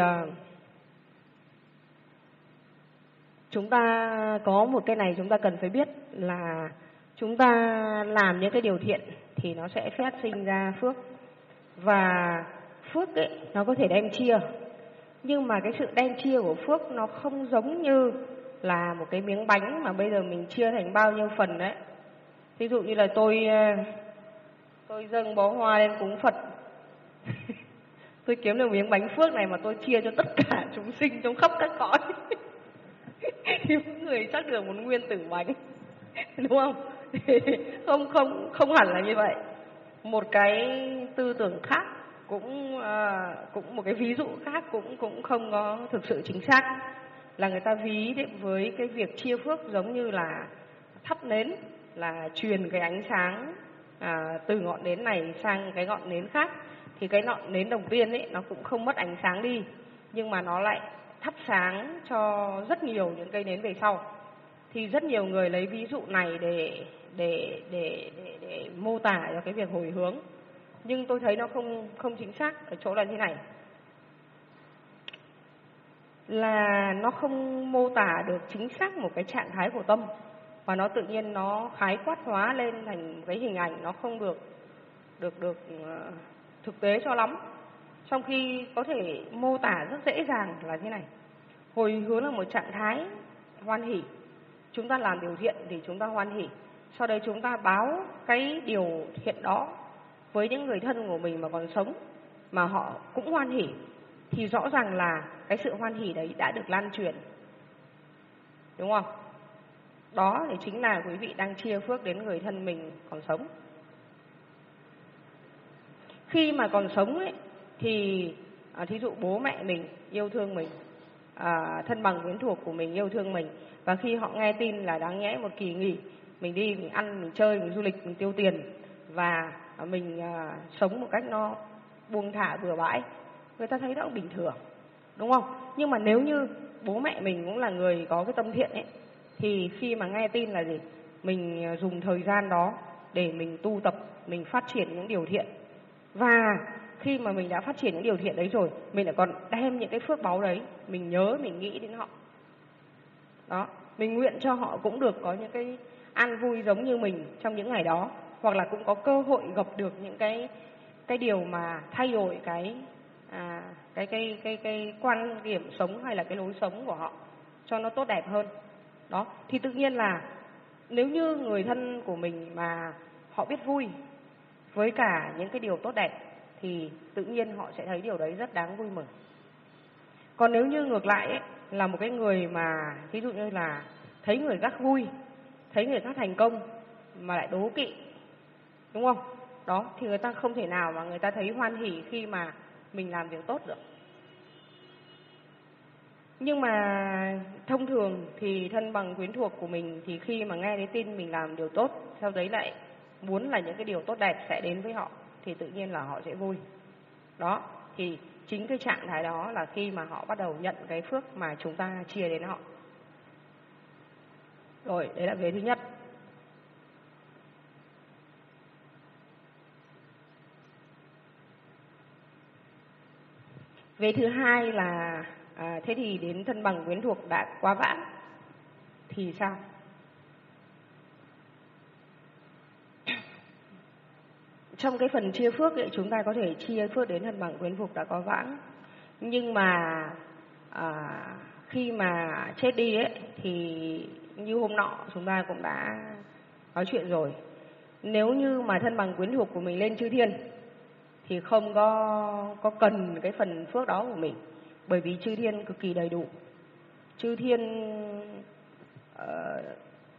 chúng ta có một cái này chúng ta cần phải biết là chúng ta làm những cái điều thiện thì nó sẽ phát sinh ra phước. Và phước ấy, nó có thể đem chia. Nhưng mà cái sự đem chia của phước nó không giống như là một cái miếng bánh mà bây giờ mình chia thành bao nhiêu phần đấy. Ví dụ như là tôi tôi dâng bó hoa lên cúng Phật. Tôi kiếm được miếng bánh phước này mà tôi chia cho tất cả chúng sinh trong khắp các cõi. Thì mỗi người chắc được một nguyên tử bánh. Đúng không? Không không không hẳn là như vậy. Một cái tư tưởng khác cũng à, cũng một cái ví dụ khác cũng cũng không có thực sự chính xác, là người ta ví đấy với cái việc chia phước giống như là thắp nến, là truyền cái ánh sáng à, từ ngọn nến này sang cái ngọn nến khác, thì cái ngọn nến đầu tiên ấy nó cũng không mất ánh sáng đi, nhưng mà nó lại thắp sáng cho rất nhiều những cây nến về sau. Thì rất nhiều người lấy ví dụ này để để để để, để mô tả cho cái việc hồi hướng, nhưng tôi thấy nó không không chính xác ở chỗ là thế này, là nó không mô tả được chính xác một cái trạng thái của tâm, và nó tự nhiên nó khái quát hóa lên thành một cái hình ảnh nó không được được được uh, thực tế cho lắm. Trong khi có thể mô tả rất dễ dàng là thế này: hồi hướng là một trạng thái hoan hỉ. Chúng ta làm điều thiện thì chúng ta hoan hỉ, sau đấy chúng ta báo cái điều thiện đó với những người thân của mình mà còn sống, mà họ cũng hoan hỉ, thì rõ ràng là cái sự hoan hỉ đấy đã được lan truyền. Đúng không? Đó thì chính là quý vị đang chia phước đến người thân mình còn sống. Khi mà còn sống ấy, thì à, thí dụ bố mẹ mình yêu thương mình, à, thân bằng quyến thuộc của mình yêu thương mình, và khi họ nghe tin là đáng nhẽ một kỳ nghỉ mình đi, mình ăn, mình chơi, mình du lịch, mình tiêu tiền, và mình à, sống một cách nó buông thả bừa bãi, người ta thấy đó cũng bình thường, đúng không? Nhưng mà nếu như bố mẹ mình cũng là người có cái tâm thiện ấy, thì khi mà nghe tin là gì, mình dùng thời gian đó để mình tu tập, mình phát triển những điều thiện, và khi mà mình đã phát triển những điều thiện đấy rồi, mình lại còn đem những cái phước báu đấy, mình nhớ, mình nghĩ đến họ. Đó, mình nguyện cho họ cũng được có những cái an vui giống như mình trong những ngày đó, hoặc là cũng có cơ hội gặp được những cái cái điều mà thay đổi cái à, cái cái cái cái quan điểm sống hay là cái lối sống của họ cho nó tốt đẹp hơn. Đó, thì tự nhiên là nếu như người thân của mình mà họ biết vui với cả những cái điều tốt đẹp thì tự nhiên họ sẽ thấy điều đấy rất đáng vui mừng. Còn nếu như ngược lại ấy, là một cái người mà ví dụ như là thấy người khác vui, thấy người khác thành công mà lại đố kỵ, đúng không? Đó, thì người ta không thể nào mà người ta thấy hoan hỉ khi mà mình làm việc tốt được. Nhưng mà thông thường thì thân bằng quyến thuộc của mình thì khi mà nghe thấy tin mình làm điều tốt, sau đấy lại muốn là những cái điều tốt đẹp sẽ đến với họ, thì tự nhiên là họ sẽ vui. Đó, thì chính cái trạng thái đó là khi mà họ bắt đầu nhận cái phước mà chúng ta chia đến họ. Rồi, đấy là vế thứ nhất. Vế thứ hai là à, thế thì đến thân bằng quyến thuộc đã quá vãng thì sao? Trong cái phần chia phước ấy, chúng ta có thể chia phước đến thân bằng quyến thuộc đã có vãng, nhưng mà à, khi mà chết đi ấy thì như hôm nọ chúng ta cũng đã nói chuyện rồi, nếu như mà thân bằng quyến thuộc của mình lên chư thiên thì không có có cần cái phần phước đó của mình, bởi vì chư thiên cực kỳ đầy đủ. Chư thiên uh,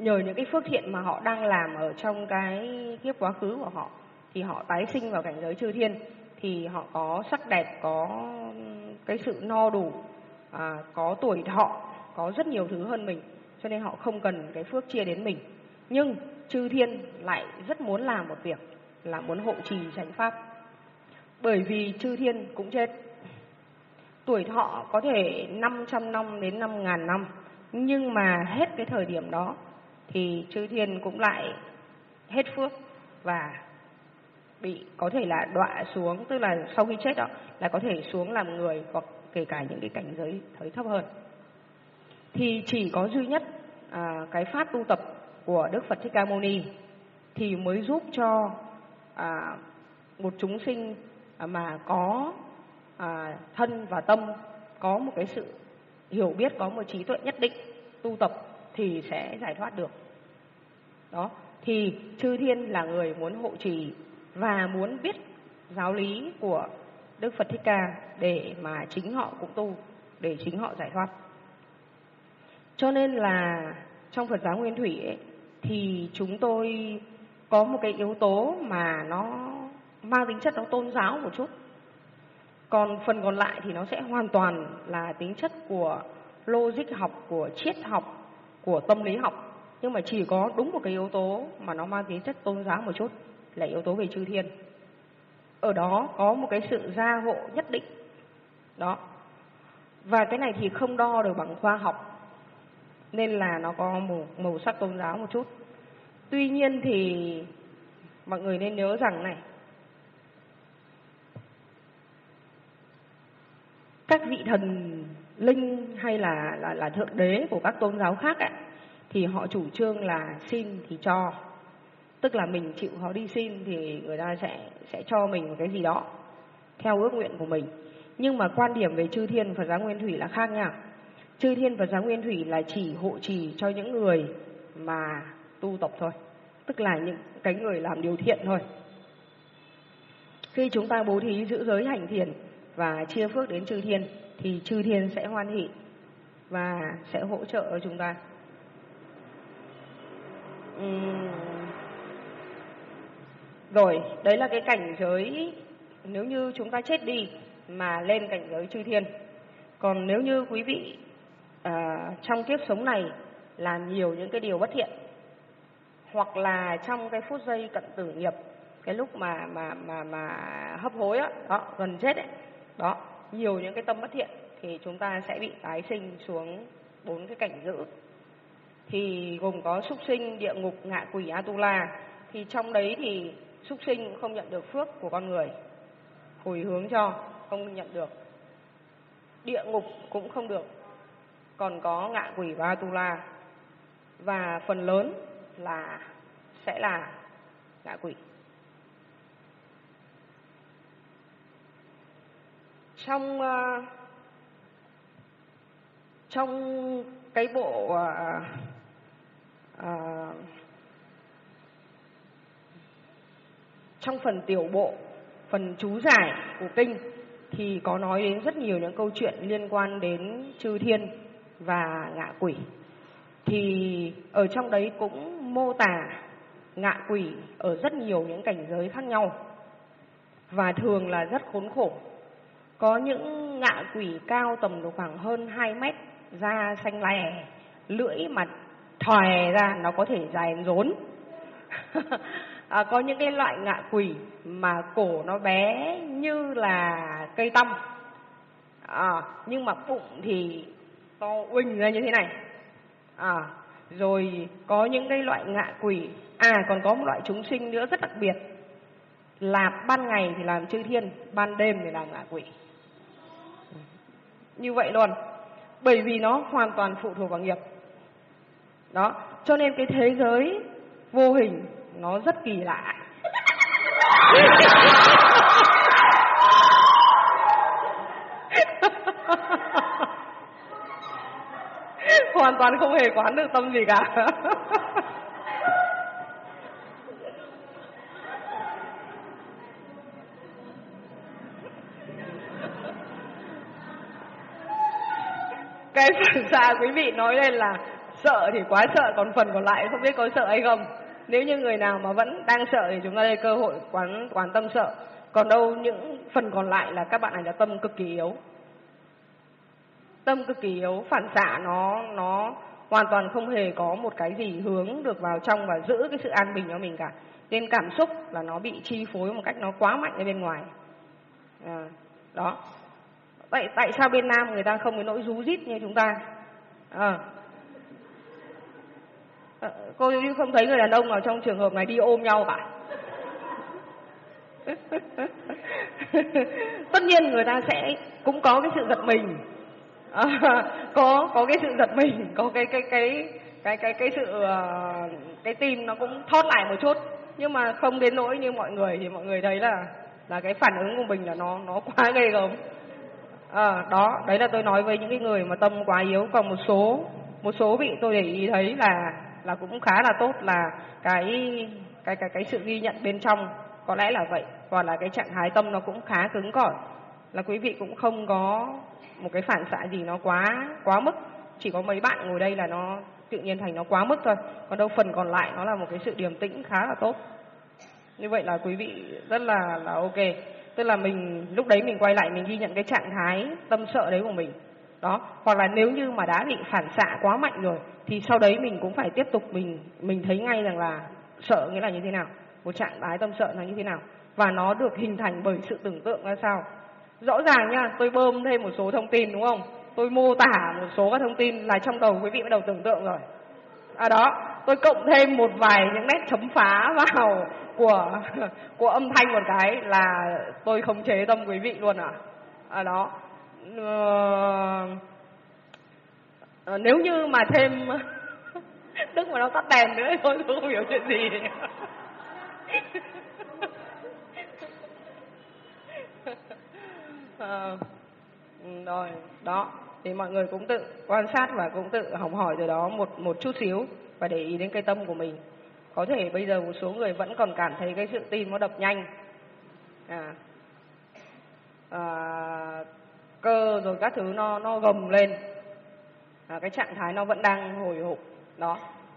nhờ những cái phước thiện mà họ đang làm ở trong cái kiếp quá khứ của họ, thì họ tái sinh vào cảnh giới chư thiên, thì họ có sắc đẹp, có cái sự no đủ, à, có tuổi thọ, có rất nhiều thứ hơn mình, cho nên họ không cần cái phước chia đến mình. Nhưng chư thiên lại rất muốn làm một việc là muốn hộ trì chánh pháp, bởi vì chư thiên cũng chết. Tuổi thọ có thể năm trăm năm đến năm ngàn năm, nhưng mà hết cái thời điểm đó thì chư thiên cũng lại hết phước và bị có thể là đọa xuống, tức là sau khi chết đó là có thể xuống làm người, hoặc kể cả những cái cảnh giới thời thấp hơn. Thì chỉ có duy nhất à, cái pháp tu tập của Đức Phật Thích Ca Mâu Ni thì mới giúp cho à, một chúng sinh mà có à, thân và tâm, có một cái sự hiểu biết, có một trí tuệ nhất định, tu tập thì sẽ giải thoát được. Đó, thì chư thiên là người muốn hộ trì và muốn biết giáo lý của Đức Phật Thích Ca để mà chính họ cũng tu, để chính họ giải thoát. Cho nên là trong Phật giáo Nguyên Thủy ấy, thì chúng tôi có một cái yếu tố mà nó mang tính chất nó tôn giáo một chút. Còn phần còn lại thì nó sẽ hoàn toàn là tính chất của logic học, của triết học, của tâm lý học. Nhưng mà chỉ có đúng một cái yếu tố mà nó mang tính chất tôn giáo một chút là yếu tố về chư thiên. Ở đó có một cái sự gia hộ nhất định. Đó. Và cái này thì không đo được bằng khoa học, nên là nó có màu, màu sắc tôn giáo một chút. Tuy nhiên thì mọi người nên nhớ rằng này, các vị thần linh hay là, là, là thượng đế của các tôn giáo khác ấy, thì họ chủ trương là xin thì cho. Tức là mình chịu khó đi xin thì người ta sẽ, sẽ cho mình một cái gì đó theo ước nguyện của mình. Nhưng mà quan điểm về chư thiên Phật giáo Nguyên Thủy là khác nha. Chư thiên Phật giáo Nguyên Thủy là chỉ hộ trì cho những người mà tu tập thôi, tức là những cái người làm điều thiện thôi. Khi chúng ta bố thí giữ giới hành thiền và chia phước đến chư thiên thì chư thiên sẽ hoan hỷ và sẽ hỗ trợ cho chúng ta. Uhm. Rồi, đấy là cái cảnh giới nếu như chúng ta chết đi mà lên cảnh giới chư thiên. Còn nếu như quý vị à, trong kiếp sống này làm nhiều những cái điều bất thiện, hoặc là trong cái phút giây cận tử nghiệp, cái lúc mà mà mà mà hấp hối á, đó, gần chết ấy, đó, nhiều những cái tâm bất thiện thì chúng ta sẽ bị tái sinh xuống bốn cái cảnh giới. Thì gồm có súc sinh, địa ngục, ngạ quỷ, Atula. Thì trong đấy thì súc sinh không nhận được phước của con người, hồi hướng cho không nhận được. Địa ngục cũng không được. Còn có ngạ quỷ và Atula. Và phần lớn là sẽ là ngạ quỷ. Trong uh, trong cái bộ uh, uh, trong phần tiểu bộ, phần chú giải của kinh thì có nói đến rất nhiều những câu chuyện liên quan đến chư thiên và ngạ quỷ. Thì ở trong đấy cũng mô tả ngạ quỷ ở rất nhiều những cảnh giới khác nhau và thường là rất khốn khổ. Có những ngạ quỷ cao tầm độ khoảng hơn hai mét, da xanh lè, lưỡi mà thòe ra nó có thể dài đến rốn. À, có những cái loại ngạ quỷ mà cổ nó bé như là cây tăm, à, nhưng mà bụng thì to uỳnh ra như thế này. À, rồi có những cái loại ngạ quỷ, à còn có một loại chúng sinh nữa rất đặc biệt là ban ngày thì làm chư thiên, ban đêm thì làm ngạ quỷ. Như vậy luôn, bởi vì nó hoàn toàn phụ thuộc vào nghiệp. Đó, cho nên cái thế giới vô hình nó rất kỳ lạ. Hoàn toàn không hề quán được tâm gì cả. Cái phản xạ quý vị nói lên là Sợ thì quá sợ, còn phần còn lại không biết có sợ hay không. Nếu như người nào mà vẫn đang sợ thì chúng ta đây cơ hội quán quán tâm sợ. Còn đâu những phần còn lại là các bạn này là tâm cực kỳ yếu. Tâm cực kỳ yếu, phản xạ nó nó hoàn toàn không hề có một cái gì hướng được vào trong và giữ cái sự an bình cho mình cả. Nên cảm xúc là nó bị chi phối một cách nó quá mạnh ở bên ngoài. À, đó. Vậy tại sao bên Nam người ta không có nỗi rú rít như chúng ta? À. Cô không thấy người đàn ông nào trong trường hợp này đi ôm nhau cả. Tất nhiên người ta sẽ cũng có cái sự giật mình. À, có có cái sự giật mình, có cái cái cái cái cái cái sự cái tim nó cũng thót lại một chút, nhưng mà không đến nỗi như mọi người. Thì mọi người thấy là là cái phản ứng của mình là nó nó quá ghê gớm. À, đó, đấy là tôi nói với những cái người mà tâm quá yếu. Còn một số một số vị tôi để ý thấy là là cũng khá là tốt, là cái cái cái cái sự ghi nhận bên trong có lẽ là vậy. Còn là cái trạng thái tâm nó cũng khá cứng cỏi, là quý vị cũng không có một cái phản xạ gì nó quá quá mức. Chỉ có mấy bạn ngồi đây là nó tự nhiên thành nó quá mức thôi. Còn đâu phần còn lại nó là một cái sự điềm tĩnh khá là tốt. Như vậy là quý vị rất là là ok. Tức là mình lúc đấy mình quay lại mình ghi nhận cái trạng thái tâm sợ đấy của mình. Đó, hoặc là nếu như mà đã bị phản xạ quá mạnh rồi thì sau đấy mình cũng phải tiếp tục mình mình thấy ngay rằng là sợ nghĩa là như thế nào, một trạng thái tâm sợ là như thế nào, và nó được hình thành bởi sự tưởng tượng ra sao. Rõ ràng nha, tôi bơm thêm một số thông tin đúng không? Tôi mô tả một số các thông tin là trong đầu quý vị bắt đầu tưởng tượng rồi. À đó, tôi cộng thêm một vài những nét chấm phá vào của của âm thanh một cái là tôi khống chế tâm quý vị luôn à. À đó. Ờ, nếu như mà thêm Đức mà nó tắt đèn nữa thôi tôi không hiểu chuyện gì. À, rồi, đó. Thì mọi người cũng tự quan sát và cũng tự học hỏi từ đó một một chút xíu và để ý đến cái tâm của mình. Có thể bây giờ một số người vẫn còn cảm thấy cái sự tim nó đập nhanh. À, à, cơ rồi các thứ nó nó gầm lên. À, cái trạng thái nó vẫn đang hồi hộp. Đó.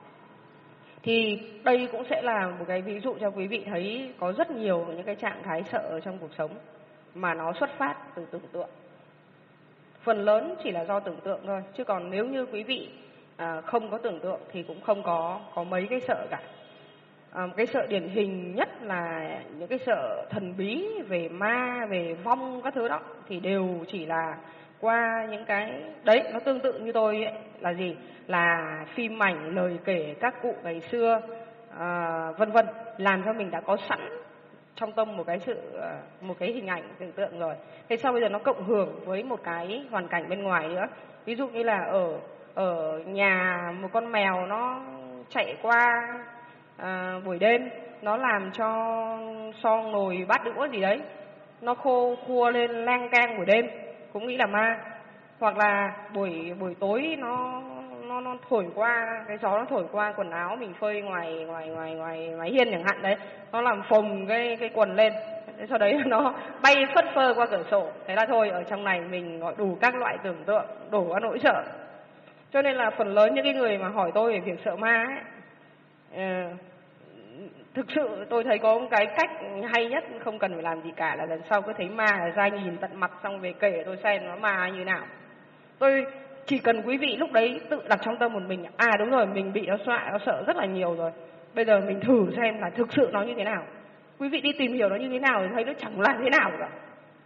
Thì đây cũng sẽ là một cái ví dụ cho quý vị thấy có rất nhiều những cái trạng thái sợ ở trong cuộc sống mà nó xuất phát từ tưởng tượng. Phần lớn chỉ là do tưởng tượng thôi, chứ còn nếu như quý vị à, không có tưởng tượng thì cũng không có có mấy cái sợ cả. À, cái sợ điển hình nhất là những cái sợ thần bí về ma, về vong các thứ đó thì đều chỉ là qua những cái đấy, nó tương tự như tôi ấy, là gì? Là phim ảnh, lời kể các cụ ngày xưa, à, vân vân, làm cho mình đã có sẵn trong tâm một cái sự một cái hình ảnh tưởng tượng rồi. Thế sau bây giờ nó cộng hưởng với một cái hoàn cảnh bên ngoài nữa. Ví dụ như là ở ở nhà một con mèo nó chạy qua à, buổi đêm, nó làm cho son nồi bát đũa gì đấy nó khô khua lên lang cang buổi đêm, cũng nghĩ là ma. Hoặc là buổi buổi tối nó nó nó thổi qua, cái gió nó thổi qua quần áo mình phơi ngoài ngoài ngoài ngoài ngoài hiên chẳng hạn đấy, nó làm phồng cái cái quần lên, sau đấy nó bay phất phơ qua cửa sổ. Thế là thôi, ở trong này mình gọi đủ các loại tưởng tượng, đủ các nỗi sợ. Cho nên là phần lớn những cái người mà hỏi tôi về việc sợ ma ấy, uh, thực sự tôi thấy có một cái cách hay nhất, không cần phải làm gì cả, là lần sau cứ thấy ma là ra nhìn tận mặt xong về kể tôi xem nó ma như nào. Tôi chỉ cần quý vị lúc đấy tự đặt trong tâm một mình, à đúng rồi, mình bị nó dọa, nó sợ rất là nhiều rồi, bây giờ mình thử xem là thực sự nó như thế nào. Quý vị đi tìm hiểu nó như thế nào thì thấy nó chẳng là thế nào cả.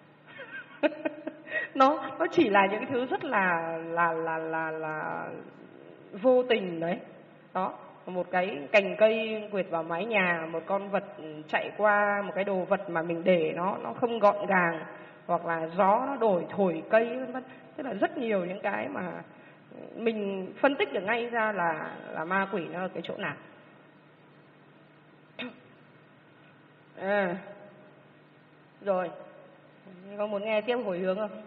nó nó chỉ là những thứ rất là là là là là vô tình đấy. Đó, một cái cành cây quệt vào mái nhà, một con vật chạy qua, một cái đồ vật mà mình để nó nó không gọn gàng, hoặc là gió nó đổi thổi cây vân vân. Tức là rất nhiều những cái mà mình phân tích được ngay ra là là ma quỷ nó ở cái chỗ nào. À, rồi, có muốn nghe tiếp hồi hướng không?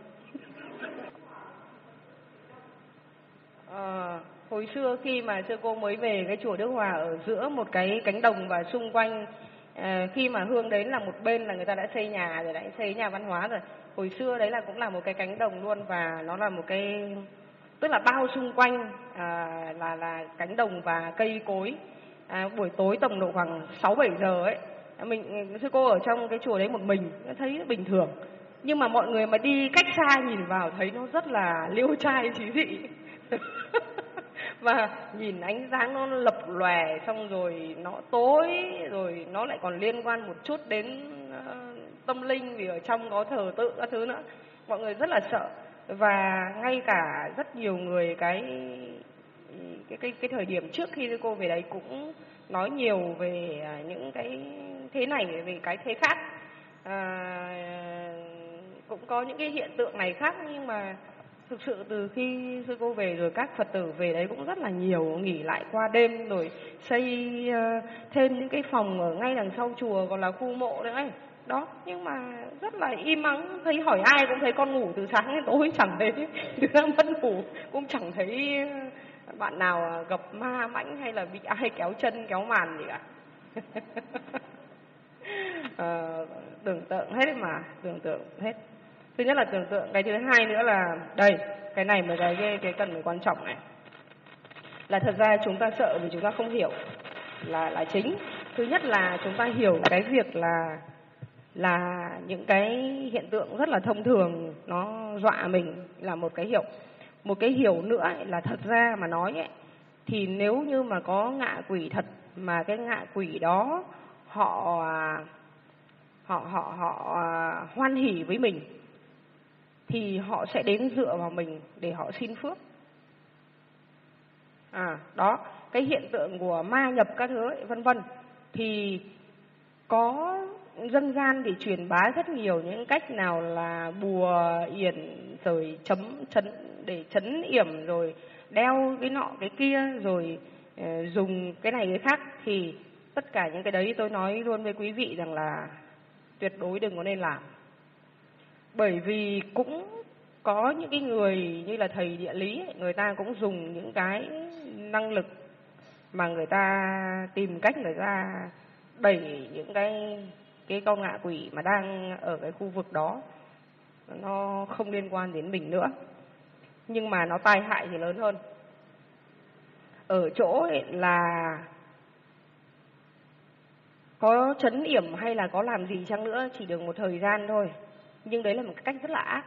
À, hồi xưa khi mà sư cô mới về cái chùa Đức Hòa ở giữa một cái cánh đồng và xung quanh, à, khi mà Hương đến là một bên là người ta đã xây nhà rồi, đã xây nhà văn hóa rồi. Hồi xưa đấy là cũng là một cái cánh đồng luôn, và nó là một cái tức là bao xung quanh à, là là cánh đồng và cây cối. À, buổi tối tầm độ khoảng sáu bảy giờ ấy, mình sư cô ở trong cái chùa đấy một mình thấy bình thường, nhưng mà mọi người mà đi cách xa nhìn vào thấy nó rất là liêu trai trí dị. Và nhìn ánh sáng nó lập lòe, xong rồi nó tối, rồi nó lại còn liên quan một chút đến uh, tâm linh, vì ở trong có thờ tự các thứ nữa. Mọi người rất là sợ, và ngay cả rất nhiều người cái cái cái cái thời điểm trước khi cô về đấy cũng nói nhiều về những cái thế này, về cái thế khác. À, cũng có những cái hiện tượng này khác, nhưng mà thực sự từ khi sư cô về rồi các Phật tử về đấy cũng rất là nhiều, nghỉ lại qua đêm, rồi xây uh, thêm những cái phòng ở ngay đằng sau chùa còn là khu mộ nữa ấy. Đó, nhưng mà rất là im ắng, thấy hỏi ai cũng thấy con ngủ từ sáng đến tối, chẳng thấy đứa nào mất ngủ, cũng chẳng thấy bạn nào gặp ma mãnh hay là bị ai kéo chân kéo màn gì cả. À, tưởng tượng hết mà, tưởng tượng hết. Thứ nhất là tưởng tượng, cái thứ hai nữa là đây, cái này mới cái cái, cái cần phải quan trọng này. Là thật ra chúng ta sợ vì chúng ta không hiểu là là chính. Thứ nhất là chúng ta hiểu cái việc là là những cái hiện tượng rất là thông thường nó dọa mình là một cái hiểu. Một cái hiểu nữa ấy, là thật ra mà nói ấy, thì nếu như mà có ngạ quỷ thật mà cái ngạ quỷ đó họ họ họ họ hoan hỉ với mình thì họ sẽ đến dựa vào mình để họ xin phước. À, đó, cái hiện tượng của ma nhập các thứ ấy, vân vân, thì có dân gian thì truyền bá rất nhiều những cách nào là bùa yểm rồi chấm chấn để chấn yểm, rồi đeo cái nọ cái kia, rồi uh, dùng cái này cái khác. Thì tất cả những cái đấy tôi nói luôn với quý vị rằng là tuyệt đối đừng có nên làm. Bởi vì cũng có những cái người như là thầy địa lý ấy, người ta cũng dùng những cái năng lực mà người ta tìm cách người ta đẩy những cái cái con ngạ quỷ mà đang ở cái khu vực đó, nó không liên quan đến mình nữa, nhưng mà nó tai hại thì lớn hơn. Ở chỗ ấy là có trấn yểm hay là có làm gì chăng nữa chỉ được một thời gian thôi, nhưng đấy là một cách rất là ác.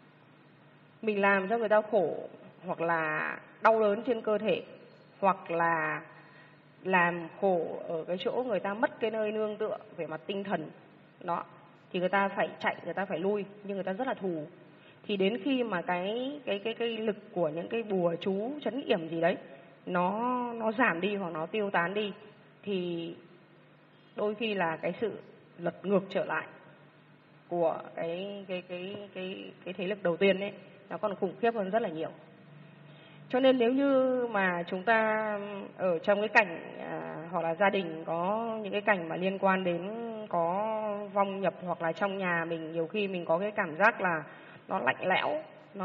Mình làm cho người ta khổ, hoặc là đau đớn trên cơ thể, hoặc là làm khổ ở cái chỗ người ta mất cái nơi nương tựa về mặt tinh thần đó, thì người ta phải chạy, người ta phải lui, nhưng người ta rất là thù. Thì đến khi mà cái cái cái cái lực của những cái bùa chú trấn yểm gì đấy nó nó giảm đi hoặc nó tiêu tán đi, thì đôi khi là cái sự lật ngược trở lại của cái cái cái cái cái thế lực đầu tiên ấy nó còn khủng khiếp hơn rất là nhiều. Cho nên nếu như mà chúng ta ở trong cái cảnh à, hoặc là gia đình có những cái cảnh mà liên quan đến có vong nhập, hoặc là trong nhà mình nhiều khi mình có cái cảm giác là nó lạnh lẽo,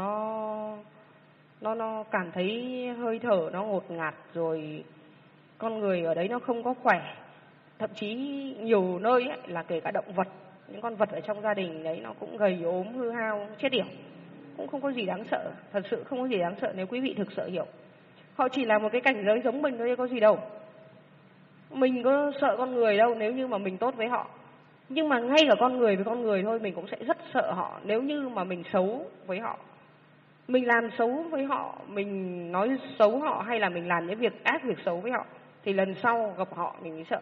nó nó nó cảm thấy hơi thở nó ngột ngạt, rồi con người ở đấy nó không có khỏe, thậm chí nhiều nơi ấy, là kể cả động vật, những con vật ở trong gia đình đấy nó cũng gầy ốm hư hao chết yểu, cũng không có gì đáng sợ. Thật sự không có gì đáng sợ nếu quý vị thực sự hiểu. Họ chỉ là một cái cảnh giới giống mình thôi, có gì đâu. Mình có sợ con người đâu nếu như mà mình tốt với họ. Nhưng mà ngay cả con người với con người thôi, mình cũng sẽ rất sợ họ nếu như mà mình xấu với họ. Mình làm xấu với họ, mình nói xấu họ, hay là mình làm những việc ác, việc xấu với họ, thì lần sau gặp họ mình mới sợ.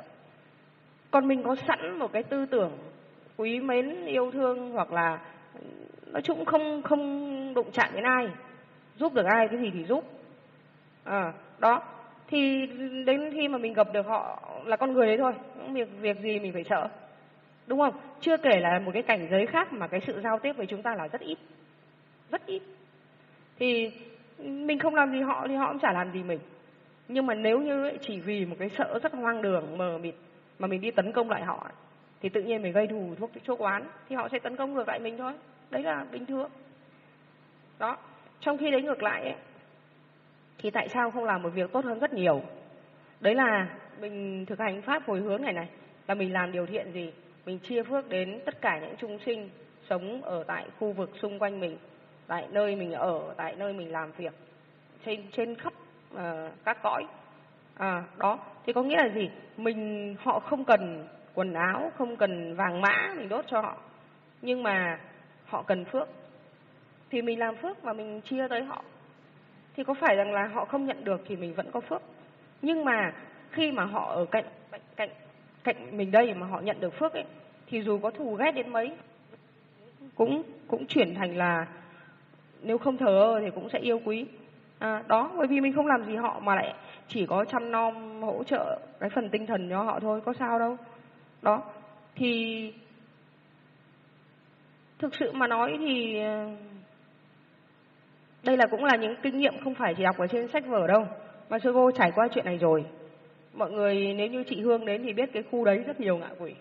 Còn mình có sẵn một cái tư tưởng quý mến, yêu thương, hoặc là nói chung không không đụng chạm đến ai, giúp được ai cái gì thì giúp. À, đó. Thì đến khi mà mình gặp được họ là con người đấy thôi, việc việc gì mình phải sợ, đúng không? Chưa kể là một cái cảnh giới khác mà cái sự giao tiếp với chúng ta là rất ít, rất ít. Thì mình không làm gì họ thì họ cũng chả làm gì mình. Nhưng mà nếu như chỉ vì một cái sợ rất hoang đường, mờ mịt mà mình đi tấn công lại họ, thì tự nhiên mình gây thù thuốc chuốc oán, thì họ sẽ tấn công ngược lại mình thôi. Đấy là bình thường. Đó. Trong khi đấy ngược lại ấy, thì tại sao không làm một việc tốt hơn rất nhiều? Đấy là mình thực hành pháp hồi hướng này này, là mình làm điều thiện gì? Mình chia phước đến tất cả những chúng sinh sống ở tại khu vực xung quanh mình, tại nơi mình ở, tại nơi mình làm việc. trên trên khắp uh, các cõi. À, đó thì có nghĩa là gì? Mình họ không cần quần áo, không cần vàng mã mình đốt cho họ, nhưng mà họ cần phước thì mình làm phước và mình chia tới họ. Thì có phải rằng là họ không nhận được thì mình vẫn có phước, nhưng mà khi mà họ ở cạnh cạnh cạnh mình đây mà họ nhận được phước ấy, thì dù có thù ghét đến mấy cũng cũng chuyển thành là nếu không thờ ơ thì cũng sẽ yêu quý. À, đó, bởi vì mình không làm gì họ mà lại chỉ có chăm nom hỗ trợ cái phần tinh thần cho họ thôi, có sao đâu. Đó thì thực sự mà nói thì đây là cũng là những kinh nghiệm không phải chỉ đọc ở trên sách vở đâu, mà sư cô trải qua chuyện này rồi. Mọi người nếu như chị Hương đến thì biết cái khu đấy rất nhiều ngạ quỷ.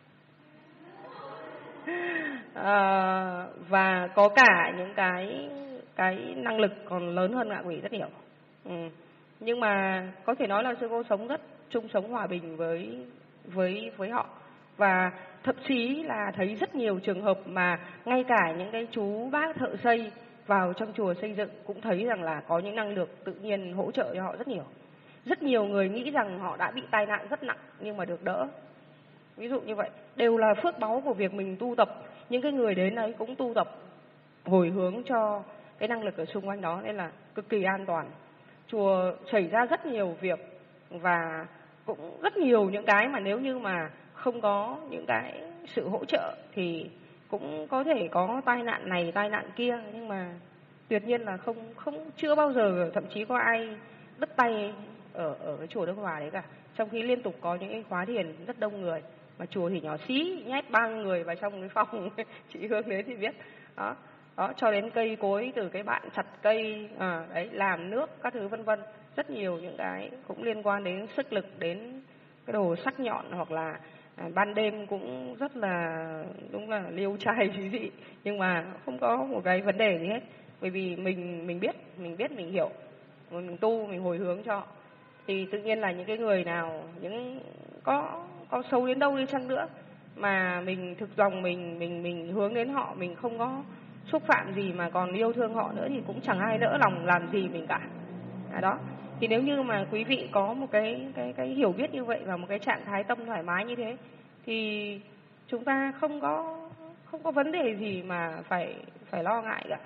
À, và có cả những cái cái năng lực còn lớn hơn ngạ quỷ rất nhiều. Ừ. Nhưng mà có thể nói là sư cô sống rất chung sống hòa bình với với với họ, và thậm chí là thấy rất nhiều trường hợp mà ngay cả những cái chú bác thợ xây vào trong chùa xây dựng cũng thấy rằng là có những năng lực tự nhiên hỗ trợ cho họ rất nhiều. Rất nhiều người nghĩ rằng họ đã bị tai nạn rất nặng nhưng mà được đỡ. Ví dụ như vậy, đều là phước báu của việc mình tu tập. Những cái người đến đấy cũng tu tập hồi hướng cho cái năng lực ở xung quanh đó, nên là cực kỳ an toàn. Chùa xảy ra rất nhiều việc và cũng rất nhiều những cái mà nếu như mà không có những cái sự hỗ trợ thì cũng có thể có tai nạn này tai nạn kia, nhưng mà tuyệt nhiên là không không chưa bao giờ thậm chí có ai đứt tay ở ở cái chùa Đức Hòa đấy cả. Trong khi liên tục có những cái khóa thiền rất đông người, mà chùa thì nhỏ xí, nhét ba người vào trong cái phòng chị Hương đến thì biết. Đó, đó cho đến cây cối, từ cái bạn chặt cây à, đấy, làm nước các thứ vân vân, rất nhiều những cái cũng liên quan đến sức lực, đến cái đồ sắc nhọn, hoặc là à, ban đêm cũng rất là đúng là liêu trai quý vị, nhưng mà không có một cái vấn đề gì hết, bởi vì mình mình biết mình biết mình hiểu, mình tu mình hồi hướng cho, thì tự nhiên là những cái người nào những có có xấu đến đâu đi chăng nữa mà mình thực lòng mình mình mình hướng đến họ, mình không có xúc phạm gì mà còn yêu thương họ nữa, thì cũng chẳng ai đỡ lòng làm gì mình cả. À, đó thì nếu như mà quý vị có một cái cái cái hiểu biết như vậy và một cái trạng thái tâm thoải mái như thế thì chúng ta không có không có vấn đề gì mà phải phải lo ngại cả.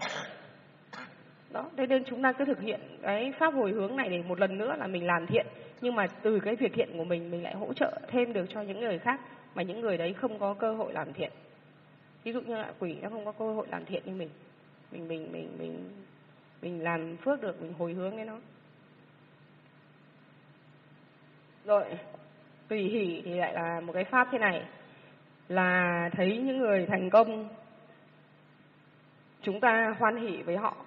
Đó, thế nên chúng ta cứ thực hiện cái pháp hồi hướng này để một lần nữa là mình làm thiện, nhưng mà từ cái việc thiện của mình mình lại hỗ trợ thêm được cho những người khác mà những người đấy không có cơ hội làm thiện. Ví dụ như ngạ quỷ nó không có cơ hội làm thiện như mình, mình mình mình mình mình làm phước được, mình hồi hướng đến nó. Rồi, tùy hỷ thì lại là một cái pháp thế này, là thấy những người thành công chúng ta hoan hỷ với họ.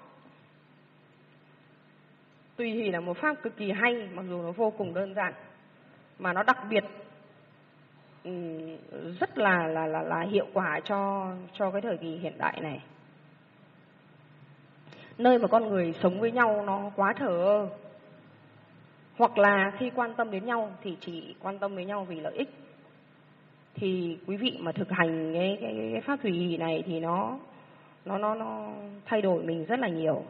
Tùy hỷ là một pháp cực kỳ hay, mặc dù nó vô cùng đơn giản mà nó đặc biệt rất là là là là hiệu quả cho cho cái thời kỳ hiện đại này. Nơi mà con người sống với nhau nó quá thờ ơ, hoặc là khi quan tâm đến nhau thì chỉ quan tâm với nhau vì lợi ích, thì quý vị mà thực hành cái cái, cái pháp tùy hỷ này thì nó nó nó nó thay đổi mình rất là nhiều.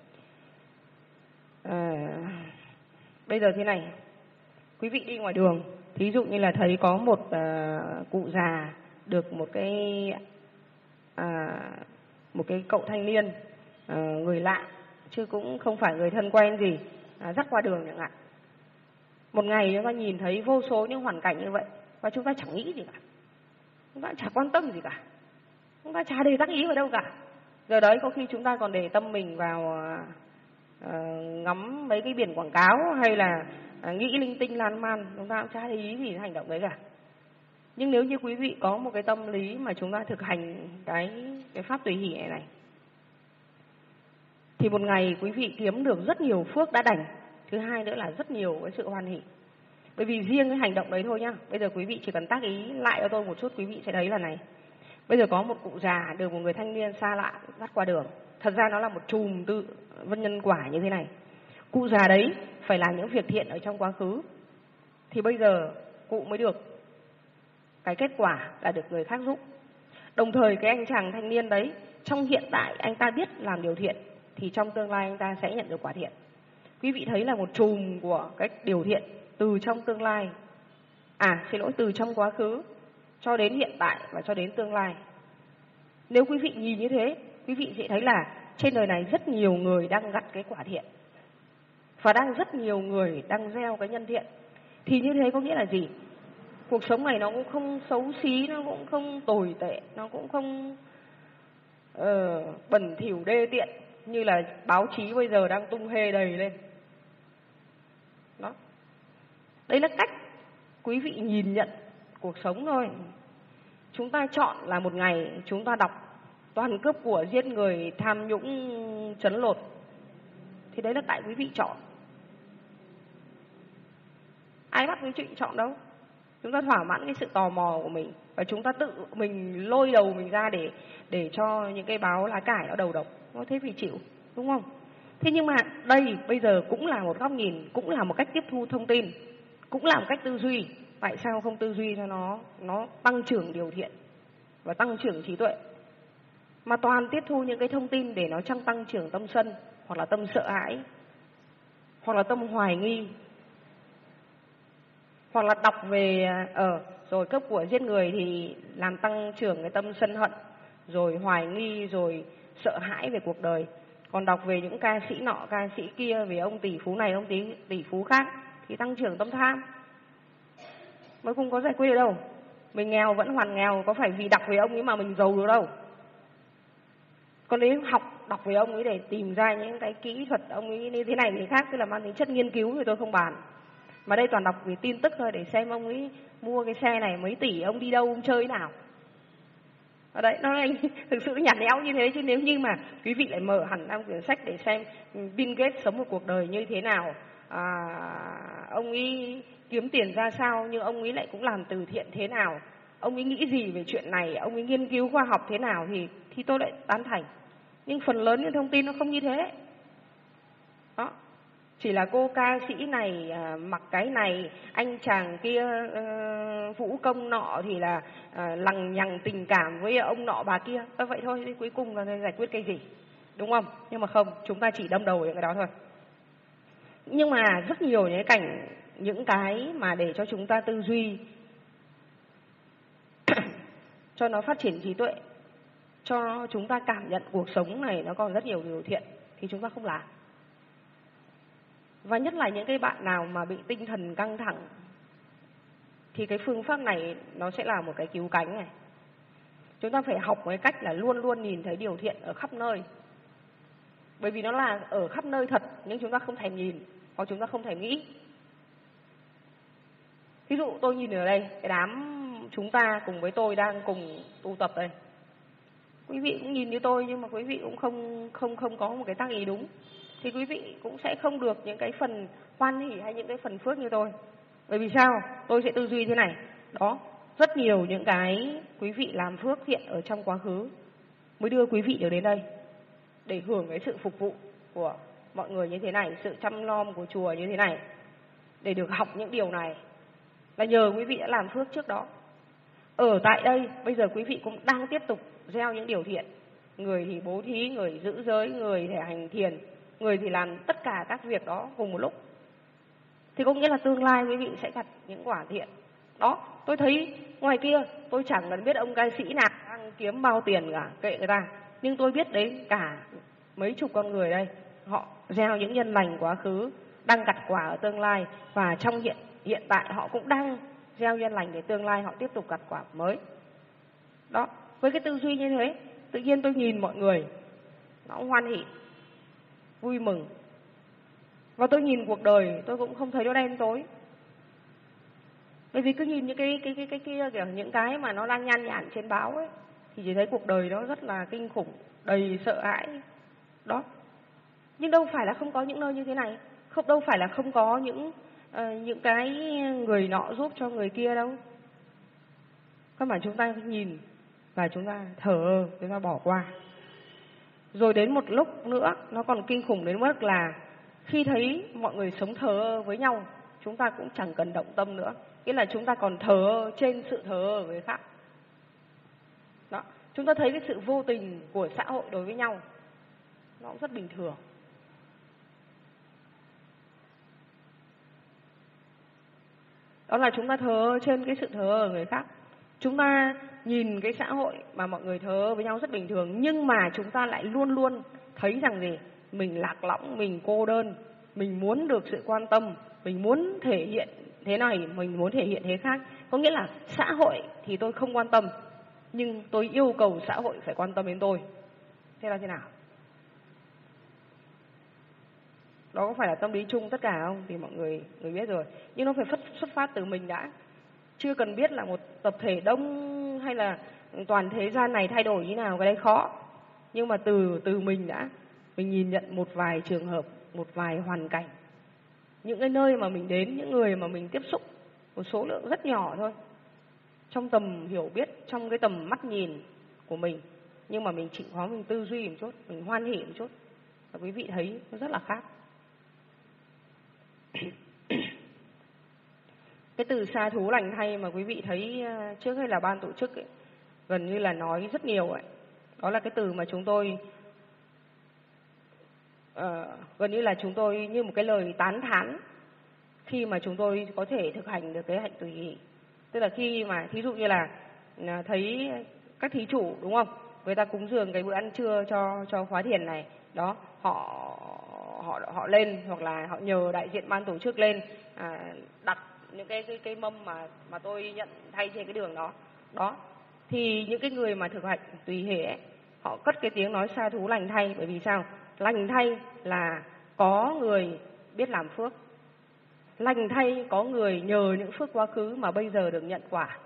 À, bây giờ thế này, quý vị đi ngoài đường, thí dụ như là thấy có một uh, cụ già được một cái uh, một cái cậu thanh niên uh, người lạ chứ cũng không phải người thân quen gì uh, dắt qua đường chẳng hạn. Một ngày chúng ta nhìn thấy vô số những hoàn cảnh như vậy và chúng ta chẳng nghĩ gì cả, chúng ta chả quan tâm gì cả, chúng ta chả để tác ý vào đâu cả. Giờ đấy có khi chúng ta còn để tâm mình vào uh, ngắm mấy cái biển quảng cáo hay là uh, nghĩ linh tinh lan man, chúng ta cũng chả để ý gì đến hành động đấy cả. Nhưng nếu như quý vị có một cái tâm lý mà chúng ta thực hành cái cái pháp tùy hỷ này này, thì một ngày quý vị kiếm được rất nhiều phước đã đành. Thứ hai nữa là rất nhiều cái sự hoan hỷ. Bởi vì riêng cái hành động đấy thôi nhá. Bây giờ quý vị chỉ cần tác ý lại cho tôi một chút, quý vị sẽ thấy là này. Bây giờ có một cụ già được một người thanh niên xa lạ dắt qua đường. Thật ra nó là một chùm tự vân nhân quả như thế này. Cụ già đấy phải làm những việc thiện ở trong quá khứ, thì bây giờ cụ mới được cái kết quả là được người khác giúp. Đồng thời cái anh chàng thanh niên đấy, trong hiện tại anh ta biết làm điều thiện, thì trong tương lai anh ta sẽ nhận được quả thiện. Quý vị thấy là một chùm của cái điều thiện từ trong tương lai, à xin lỗi, từ trong quá khứ cho đến hiện tại và cho đến tương lai. Nếu quý vị nhìn như thế, quý vị sẽ thấy là trên đời này rất nhiều người đang gặt cái quả thiện và đang rất nhiều người đang gieo cái nhân thiện. Thì như thế có nghĩa là gì? Cuộc sống này nó cũng không xấu xí, nó cũng không tồi tệ, nó cũng không uh, bẩn thỉu đê tiện như là báo chí bây giờ đang tung hê đầy lên. Đó. Đấy là cách quý vị nhìn nhận cuộc sống thôi. Chúng ta chọn là một ngày chúng ta đọc toàn cướp của, giết người, tham nhũng, trấn lột, thì đấy là tại quý vị chọn. Ai bắt quý vị chọn đâu. Chúng ta thỏa mãn cái sự tò mò của mình và chúng ta tự mình lôi đầu mình ra để để cho những cái báo lá cải nó đầu độc. Nó thế vì chịu, đúng không? Thế nhưng mà đây bây giờ cũng là một góc nhìn, cũng là một cách tiếp thu thông tin, cũng là một cách tư duy. Tại sao không tư duy cho nó nó tăng trưởng điều thiện và tăng trưởng trí tuệ, mà toàn tiếp thu những cái thông tin để nó tăng tăng trưởng tâm sân, hoặc là tâm sợ hãi, hoặc là tâm hoài nghi, hoặc là đọc về ở ờ, rồi cướp của giết người thì làm tăng trưởng cái tâm sân hận, rồi hoài nghi, rồi sợ hãi về cuộc đời. Còn đọc về những ca sĩ nọ, ca sĩ kia, về ông tỷ phú này, ông tỷ, tỷ phú khác thì tăng trưởng tâm tham. Mới không có giải quyết được đâu. Mình nghèo vẫn hoàn nghèo, có phải vì đọc về ông ấy mà mình giàu được đâu. Còn nếu học đọc về ông ấy để tìm ra những cái kỹ thuật ông ấy như thế này thì khác, tức là mang tính chất nghiên cứu thì tôi không bàn. Mà đây toàn đọc về tin tức thôi để xem ông ấy mua cái xe này mấy tỷ, ông đi đâu, ông chơi nào. Ở đấy, nó là thực sự nhạt nhẽo như thế. Chứ nếu như mà quý vị lại mở hẳn năm quyển sách để xem Bill Gates sống một cuộc đời như thế nào, à, ông ấy kiếm tiền ra sao, nhưng ông ấy lại cũng làm từ thiện thế nào, ông ấy nghĩ gì về chuyện này, ông ấy nghiên cứu khoa học thế nào, thì thì tôi lại tán thành. Nhưng phần lớn những thông tin nó không như thế. Đó. Chỉ là cô ca sĩ này à, mặc cái này, anh chàng kia à, vũ công nọ thì là à, lằng nhằng tình cảm với ông nọ bà kia. À, vậy thôi, thì cuối cùng là giải quyết cái gì? Đúng không? Nhưng mà không, chúng ta chỉ đâm đầu những cái đó thôi. Nhưng mà rất nhiều những cái cảnh, những cái mà để cho chúng ta tư duy, cho nó phát triển trí tuệ, cho chúng ta cảm nhận cuộc sống này nó còn rất nhiều điều thiện, thì chúng ta không làm. Và nhất là những cái bạn nào mà bị tinh thần căng thẳng thì cái phương pháp này nó sẽ là một cái cứu cánh này. Chúng ta phải học cái cách là luôn luôn nhìn thấy điều thiện ở khắp nơi. Bởi vì nó là ở khắp nơi thật, nhưng chúng ta không thèm nhìn, hoặc chúng ta không thèm nghĩ. Ví dụ tôi nhìn ở đây, cái đám chúng ta cùng với tôi đang cùng tu tập đây. Quý vị cũng nhìn như tôi, nhưng mà quý vị cũng không không không có một cái tác ý đúng, thì quý vị cũng sẽ không được những cái phần hoan hỉ hay những cái phần phước như tôi. Bởi vì sao? Tôi sẽ tư duy thế này. Đó, rất nhiều những cái quý vị làm phước thiện ở trong quá khứ mới đưa quý vị được đến đây, để hưởng cái sự phục vụ của mọi người như thế này, sự chăm nom của chùa như thế này, để được học những điều này, là nhờ quý vị đã làm phước trước đó. Ở tại đây, bây giờ quý vị cũng đang tiếp tục gieo những điều thiện. Người thì bố thí, người giữ giới, người thì hành thiền, người thì làm tất cả các việc đó cùng một lúc. Thì có nghĩa là tương lai quý vị sẽ gặt những quả thiện. Đó, tôi thấy ngoài kia, tôi chẳng cần biết ông ca sĩ nào đang kiếm bao tiền cả, kệ người ta. Nhưng tôi biết đấy, cả mấy chục con người đây, họ gieo những nhân lành quá khứ, đang gặt quả ở tương lai. Và trong hiện, hiện tại họ cũng đang gieo nhân lành để tương lai họ tiếp tục gặt quả mới. Đó, với cái tư duy như thế, tự nhiên tôi nhìn mọi người, nó hoan hỉ, vui mừng. Và tôi nhìn cuộc đời, tôi cũng không thấy nó đen tối. Bởi vì cứ nhìn những cái cái cái cái kia kiểu những cái mà nó đang nhan nhản trên báo ấy, thì chỉ thấy cuộc đời nó rất là kinh khủng, đầy sợ hãi. Đó. Nhưng đâu phải là không có những nơi như thế này, không đâu phải là không có những uh, những cái người nọ giúp cho người kia đâu. Các bạn chúng ta nhìn và chúng ta thờ ơ, chúng ta bỏ qua. Rồi đến một lúc nữa nó còn kinh khủng đến mức là khi thấy mọi người sống thờ ơ với nhau, chúng ta cũng chẳng cần động tâm nữa. Nghĩa là chúng ta còn thờ ơ trên sự thờ ơ với khác. Đó. Chúng ta thấy cái sự vô tình của xã hội đối với nhau, nó cũng rất bình thường. Đó là chúng ta thờ trên cái sự thờ ở người khác. Chúng ta nhìn cái xã hội mà mọi người thờ với nhau rất bình thường, nhưng mà chúng ta lại luôn luôn thấy rằng gì? Mình lạc lõng, mình cô đơn, mình muốn được sự quan tâm, mình muốn thể hiện thế này, mình muốn thể hiện thế khác. Có nghĩa là xã hội thì tôi không quan tâm, nhưng tôi yêu cầu xã hội phải quan tâm đến tôi. Thế là thế nào? Đó có phải là tâm lý chung tất cả không? Thì mọi người người biết rồi. Nhưng nó phải xuất, xuất phát từ mình đã. Chưa cần biết là một tập thể đông hay là toàn thế gian này thay đổi như nào, cái đấy khó. Nhưng mà từ từ mình đã. Mình nhìn nhận một vài trường hợp, một vài hoàn cảnh. Những cái nơi mà mình đến, những người mà mình tiếp xúc, một số lượng rất nhỏ thôi. Trong tầm hiểu biết, trong cái tầm mắt nhìn của mình. Nhưng mà mình chịu khó, mình tư duy một chút, mình hoan hỉ một chút. Và quý vị thấy nó rất là khác. Cái từ sa thú lành thay mà quý vị thấy trước hay là ban tổ chức ấy, gần như là nói rất nhiều ấy. Đó là cái từ mà chúng tôi uh, gần như là chúng tôi như một cái lời tán thán khi mà chúng tôi có thể thực hành được cái hạnh tùy hỷ. Tức là khi mà thí dụ như là thấy các thí chủ đúng không, người ta cúng dường cái bữa ăn trưa cho cho khóa thiền này, đó họ họ họ lên hoặc là họ nhờ đại diện ban tổ chức lên à, đặt những cái cái cái mâm mà mà tôi nhận thay trên cái đường đó, đó thì những cái người mà thực hành tùy hỷ ấy, họ cất cái tiếng nói sa thú lành thay. Bởi vì sao? Lành thay là có người biết làm phước, lành thay có người nhờ những phước quá khứ mà bây giờ được nhận quả.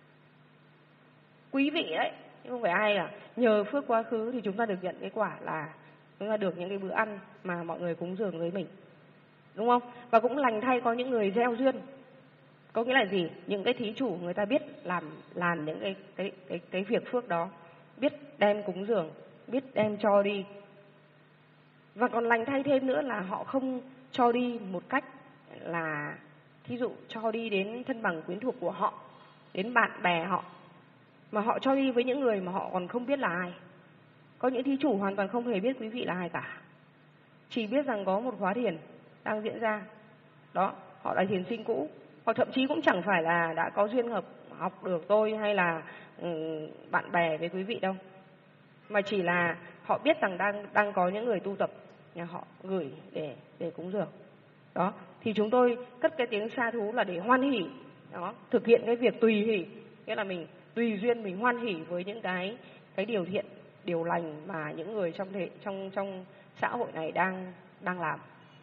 Quý vị đấy, chứ không phải ai cả. Nhờ phước quá khứ thì chúng ta được nhận cái quả là chúng ta được những cái bữa ăn mà mọi người cúng dường với mình, đúng không? Và cũng lành thay có những người gieo duyên. Có nghĩa là gì? Những cái thí chủ người ta biết làm làm những cái cái cái cái việc phước đó, biết đem cúng dường, biết đem cho đi. Và còn lành thay thêm nữa là họ không cho đi một cách là thí dụ cho đi đến thân bằng quyến thuộc của họ, đến bạn bè họ, mà họ cho đi với những người mà họ còn không biết là ai. Có những thí chủ hoàn toàn không hề biết quý vị là ai cả, chỉ biết rằng có một khóa thiền đang diễn ra, đó họ là thiền sinh cũ, hoặc thậm chí cũng chẳng phải là đã có duyên hợp học được tôi hay là um, bạn bè với quý vị đâu, mà chỉ là họ biết rằng đang đang có những người tu tập nhà họ gửi để để cúng dường. Đó thì chúng tôi cất cái tiếng sa thú là để hoan hỉ, đó thực hiện cái việc tùy hỷ, nghĩa là mình tùy duyên, mình hoan hỉ với những cái cái điều thiện, điều lành mà những người trong thể, trong trong xã hội này đang đang làm.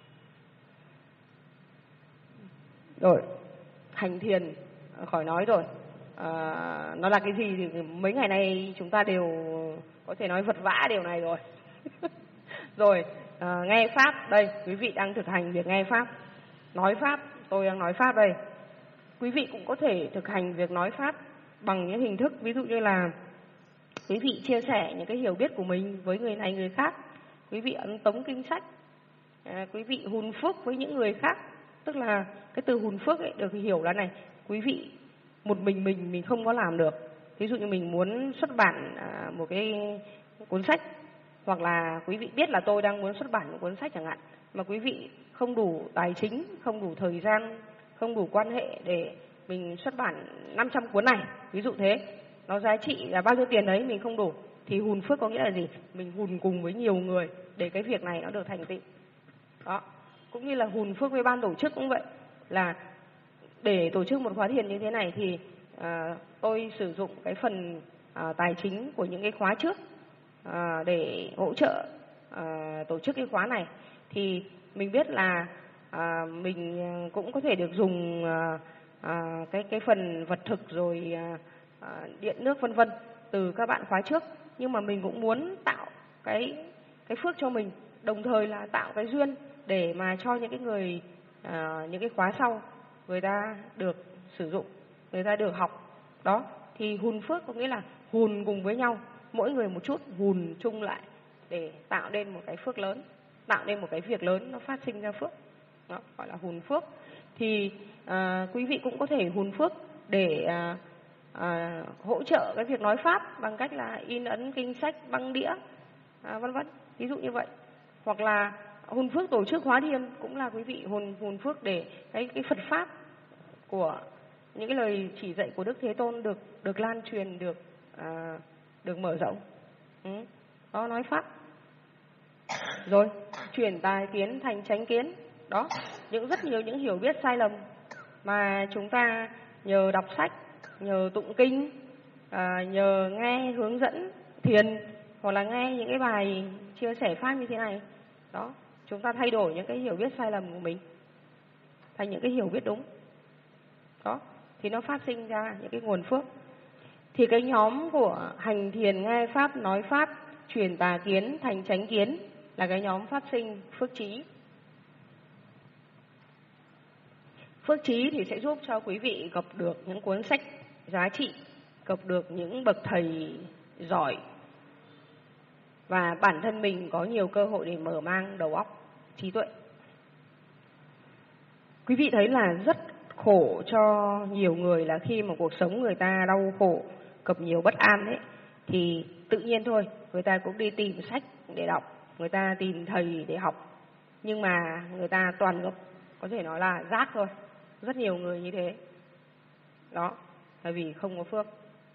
Rồi hành thiền khỏi nói rồi, à, nó là cái gì thì mấy ngày nay chúng ta đều có thể nói vật vã điều này rồi. Rồi à, nghe pháp, đây quý vị đang thực hành việc nghe pháp, nói pháp, tôi đang nói pháp đây. Quý vị cũng có thể thực hành việc nói pháp bằng những hình thức, ví dụ như là quý vị chia sẻ những cái hiểu biết của mình với người này người khác, quý vị ấn tống kinh sách, à, quý vị hùn phước với những người khác. Tức là cái từ hùn phước ấy được hiểu là này, quý vị một mình mình mình không có làm được. Ví dụ như mình muốn xuất bản à, một cái cuốn sách, hoặc là quý vị biết là tôi đang muốn xuất bản một cuốn sách chẳng hạn, mà quý vị không đủ tài chính, không đủ thời gian, không đủ quan hệ để mình xuất bản năm trăm cuốn này, ví dụ thế, nó giá trị là bao nhiêu tiền đấy mình không đủ, thì hùn phước có nghĩa là gì? Mình hùn cùng với nhiều người để cái việc này nó được thành tựu. Đó, cũng như là hùn phước với ban tổ chức cũng vậy, là để tổ chức một khóa thiền như thế này thì à, tôi sử dụng cái phần à, tài chính của những cái khóa trước à, để hỗ trợ à, tổ chức cái khóa này. Thì mình biết là à, mình cũng có thể được dùng à, à, cái cái phần vật thực rồi à, à, điện nước vân vân từ các bạn khóa trước, nhưng mà mình cũng muốn tạo cái cái phước cho mình, đồng thời là tạo cái duyên để mà cho những cái người à, những cái khóa sau người ta được sử dụng, người ta được học. Đó thì hùn phước có nghĩa là hùn cùng với nhau, mỗi người một chút, hùn chung lại để tạo nên một cái phước lớn, tạo nên một cái việc lớn nó phát sinh ra phước. Đó gọi là hùn phước. Thì à, quý vị cũng có thể hùn phước để à, à, hỗ trợ cái việc nói pháp bằng cách là in ấn kinh sách, băng đĩa à, vân vân, ví dụ như vậy. Hoặc là hùn phước tổ chức khóa thiền cũng là quý vị hùn hùn phước để cái cái Phật pháp của những cái lời chỉ dạy của Đức Thế Tôn được được lan truyền, được à, được mở rộng. Ừ. Đó, nói pháp. Rồi chuyển tà kiến thành chánh kiến. Đó, những rất nhiều những hiểu biết sai lầm mà chúng ta nhờ đọc sách, nhờ tụng kinh, à, nhờ nghe hướng dẫn thiền, hoặc là nghe những cái bài chia sẻ pháp như thế này. Đó, chúng ta thay đổi những cái hiểu biết sai lầm của mình thành những cái hiểu biết đúng. Đó, thì nó phát sinh ra những cái nguồn phước. Thì cái nhóm của hành thiền, nghe pháp, nói pháp, chuyển tà kiến thành chánh kiến là cái nhóm phát sinh phước trí. Phước trí thì sẽ giúp cho quý vị gặp được những cuốn sách giá trị, gặp được những bậc thầy giỏi, và bản thân mình có nhiều cơ hội để mở mang đầu óc, trí tuệ. Quý vị thấy là rất khổ cho nhiều người là khi mà cuộc sống người ta đau khổ, gặp nhiều bất an ấy, thì tự nhiên thôi, người ta cũng đi tìm sách để đọc, người ta tìm thầy để học, nhưng mà người ta toàn gặp, có thể nói là rác thôi. Rất nhiều người như thế. Đó, tại vì không có phước.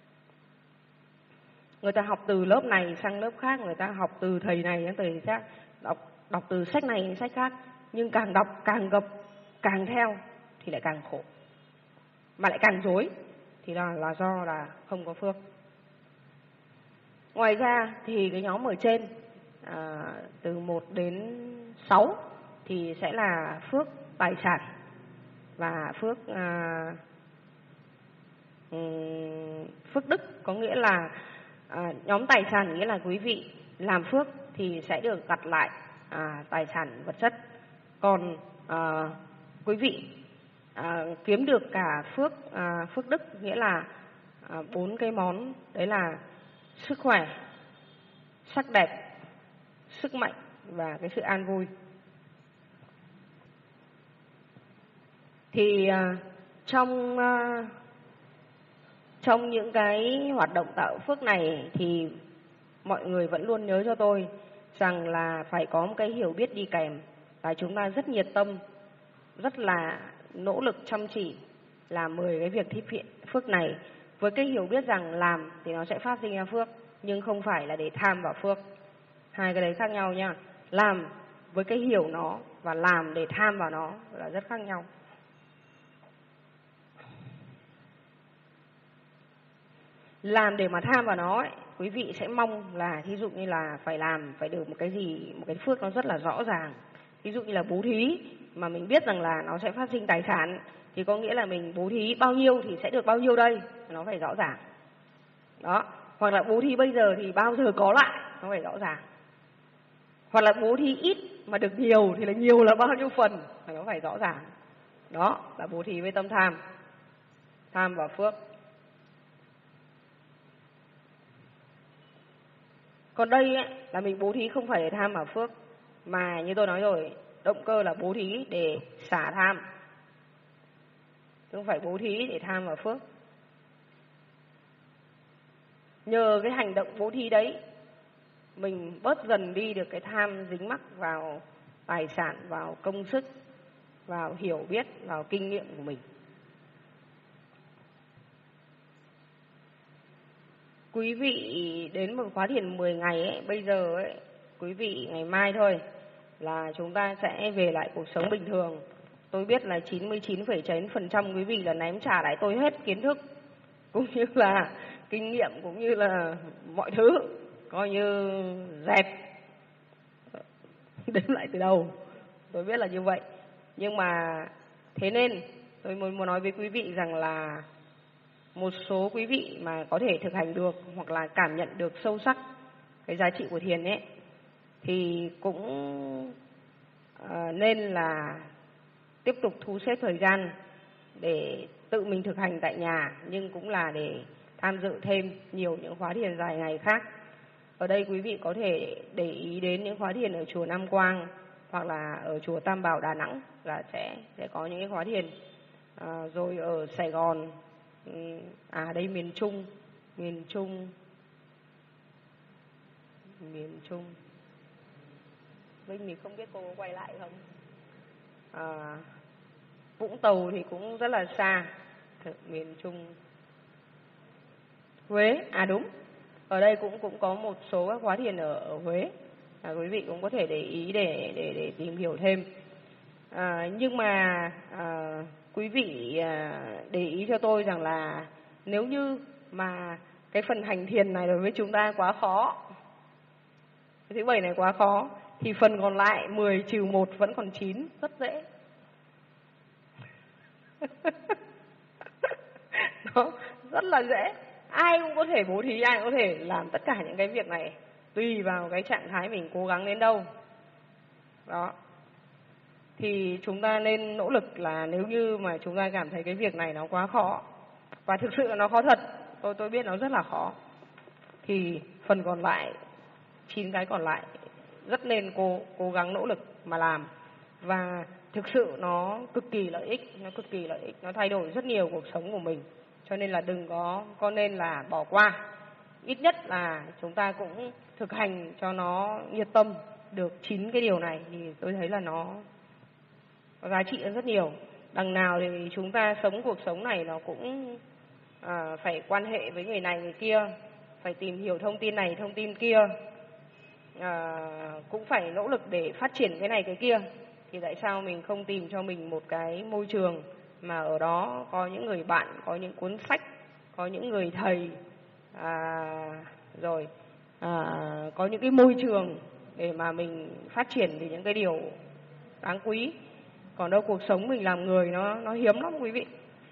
Người ta học từ lớp này sang lớp khác, người ta học từ thầy này sang thầy khác, đọc, đọc từ sách này đến sách khác, nhưng càng đọc, càng gặp, càng theo thì lại càng khổ, mà lại càng rối, thì là, là do là không có phước. Ngoài ra thì cái nhóm ở trên à, từ một đến sáu thì sẽ là phước tài sản và phước à, phước đức, có nghĩa là à, nhóm tài sản nghĩa là quý vị làm phước thì sẽ được gặt lại à, tài sản vật chất. Còn à, quý vị à, kiếm được cả phước à, phước đức, nghĩa là à, bốn cái món đấy là sức khỏe, sắc đẹp, sức mạnh và cái sự an vui. Thì à, trong à, trong những cái hoạt động tạo phước này thì mọi người vẫn luôn nhớ cho tôi rằng là phải có một cái hiểu biết đi kèm, và chúng ta rất nhiệt tâm, rất là nỗ lực chăm chỉ làm mười cái việc thi thiện phước này, với cái hiểu biết rằng làm thì nó sẽ phát sinh ra phước, nhưng không phải là để tham vào phước. Hai cái đấy khác nhau nha. Làm với cái hiểu nó và làm để tham vào nó là rất khác nhau. Làm để mà tham vào nó ấy, quý vị sẽ mong là thí dụ như là phải làm, phải được một cái gì, một cái phước nó rất là rõ ràng. Ví dụ như là bố thí mà mình biết rằng là nó sẽ phát sinh tài sản, thì có nghĩa là mình bố thí bao nhiêu thì sẽ được bao nhiêu đây, nó phải rõ ràng. Đó, hoặc là bố thí bây giờ thì bao giờ có lại, nó phải rõ ràng. Hoặc là bố thí ít mà được nhiều thì là nhiều là bao nhiêu phần, nó phải rõ ràng. Đó là bố thí với tâm tham, tham vào phước. Còn đây ấy, là mình bố thí không phải để tham vào phước, mà như tôi nói rồi, động cơ là bố thí để xả tham, không phải bố thí để tham vào phước. Nhờ cái hành động bố thí đấy, mình bớt dần đi được cái tham dính mắc vào tài sản, vào công sức, vào hiểu biết, vào kinh nghiệm của mình. Quý vị đến một khóa thiền mười ngày ấy, bây giờ ấy, quý vị ngày mai thôi là chúng ta sẽ về lại cuộc sống bình thường. Tôi biết là chín mươi chín phẩy chín phần trăm quý vị là ném trả lại tôi hết kiến thức, cũng như là kinh nghiệm, cũng như là mọi thứ, coi như dẹp đến lại từ đầu. Tôi biết là như vậy. Nhưng mà thế nên tôi muốn muốn nói với quý vị rằng là một số quý vị mà có thể thực hành được hoặc là cảm nhận được sâu sắc cái giá trị của thiền ấy, thì cũng uh, nên là tiếp tục thu xếp thời gian để tự mình thực hành tại nhà, nhưng cũng là để tham dự thêm nhiều những khóa thiền dài ngày khác. Ở đây quý vị có thể để ý đến những khóa thiền ở chùa Nam Quang hoặc là ở chùa Tam Bảo Đà Nẵng là sẽ sẽ có những cái khóa thiền. À, rồi ở Sài Gòn, à đây miền Trung, miền Trung, miền Trung. Vinh thì không biết cô có quay lại không? À, Vũng Tàu thì cũng rất là xa, miền Trung. Huế, à đúng, ở đây cũng cũng có một số các khóa thiền ở, ở Huế, à, quý vị cũng có thể để ý để để để tìm hiểu thêm. À, nhưng mà à, quý vị à, để ý cho tôi rằng là nếu như mà cái phần hành thiền này đối với chúng ta quá khó, cái thứ bảy này quá khó, thì phần còn lại mười trừ một vẫn còn chín, rất dễ. Nó rất là dễ, ai cũng có thể bố thí, ai cũng có thể làm tất cả những cái việc này, tùy vào cái trạng thái mình cố gắng đến đâu. Đó. Thì chúng ta nên nỗ lực là nếu như mà chúng ta cảm thấy cái việc này nó quá khó, và thực sự nó khó thật, tôi tôi biết nó rất là khó, thì phần còn lại, chín cái còn lại rất nên cố cố gắng nỗ lực mà làm, và thực sự nó cực kỳ lợi ích, nó cực kỳ lợi ích, nó thay đổi rất nhiều cuộc sống của mình. Cho nên là đừng có có nên là bỏ qua. Ít nhất là chúng ta cũng thực hành cho nó nhiệt tâm được chín cái điều này thì tôi thấy là nó có giá trị rất nhiều. Đằng nào thì chúng ta sống cuộc sống này nó cũng à, phải quan hệ với người này người kia, phải tìm hiểu thông tin này thông tin kia, à, cũng phải nỗ lực để phát triển cái này cái kia. Thì tại sao mình không tìm cho mình một cái môi trường mà ở đó có những người bạn, có những cuốn sách, có những người thầy, à, rồi à, có những cái môi trường để mà mình phát triển về những cái điều đáng quý. Còn đâu cuộc sống mình làm người nó nó hiếm lắm quý vị.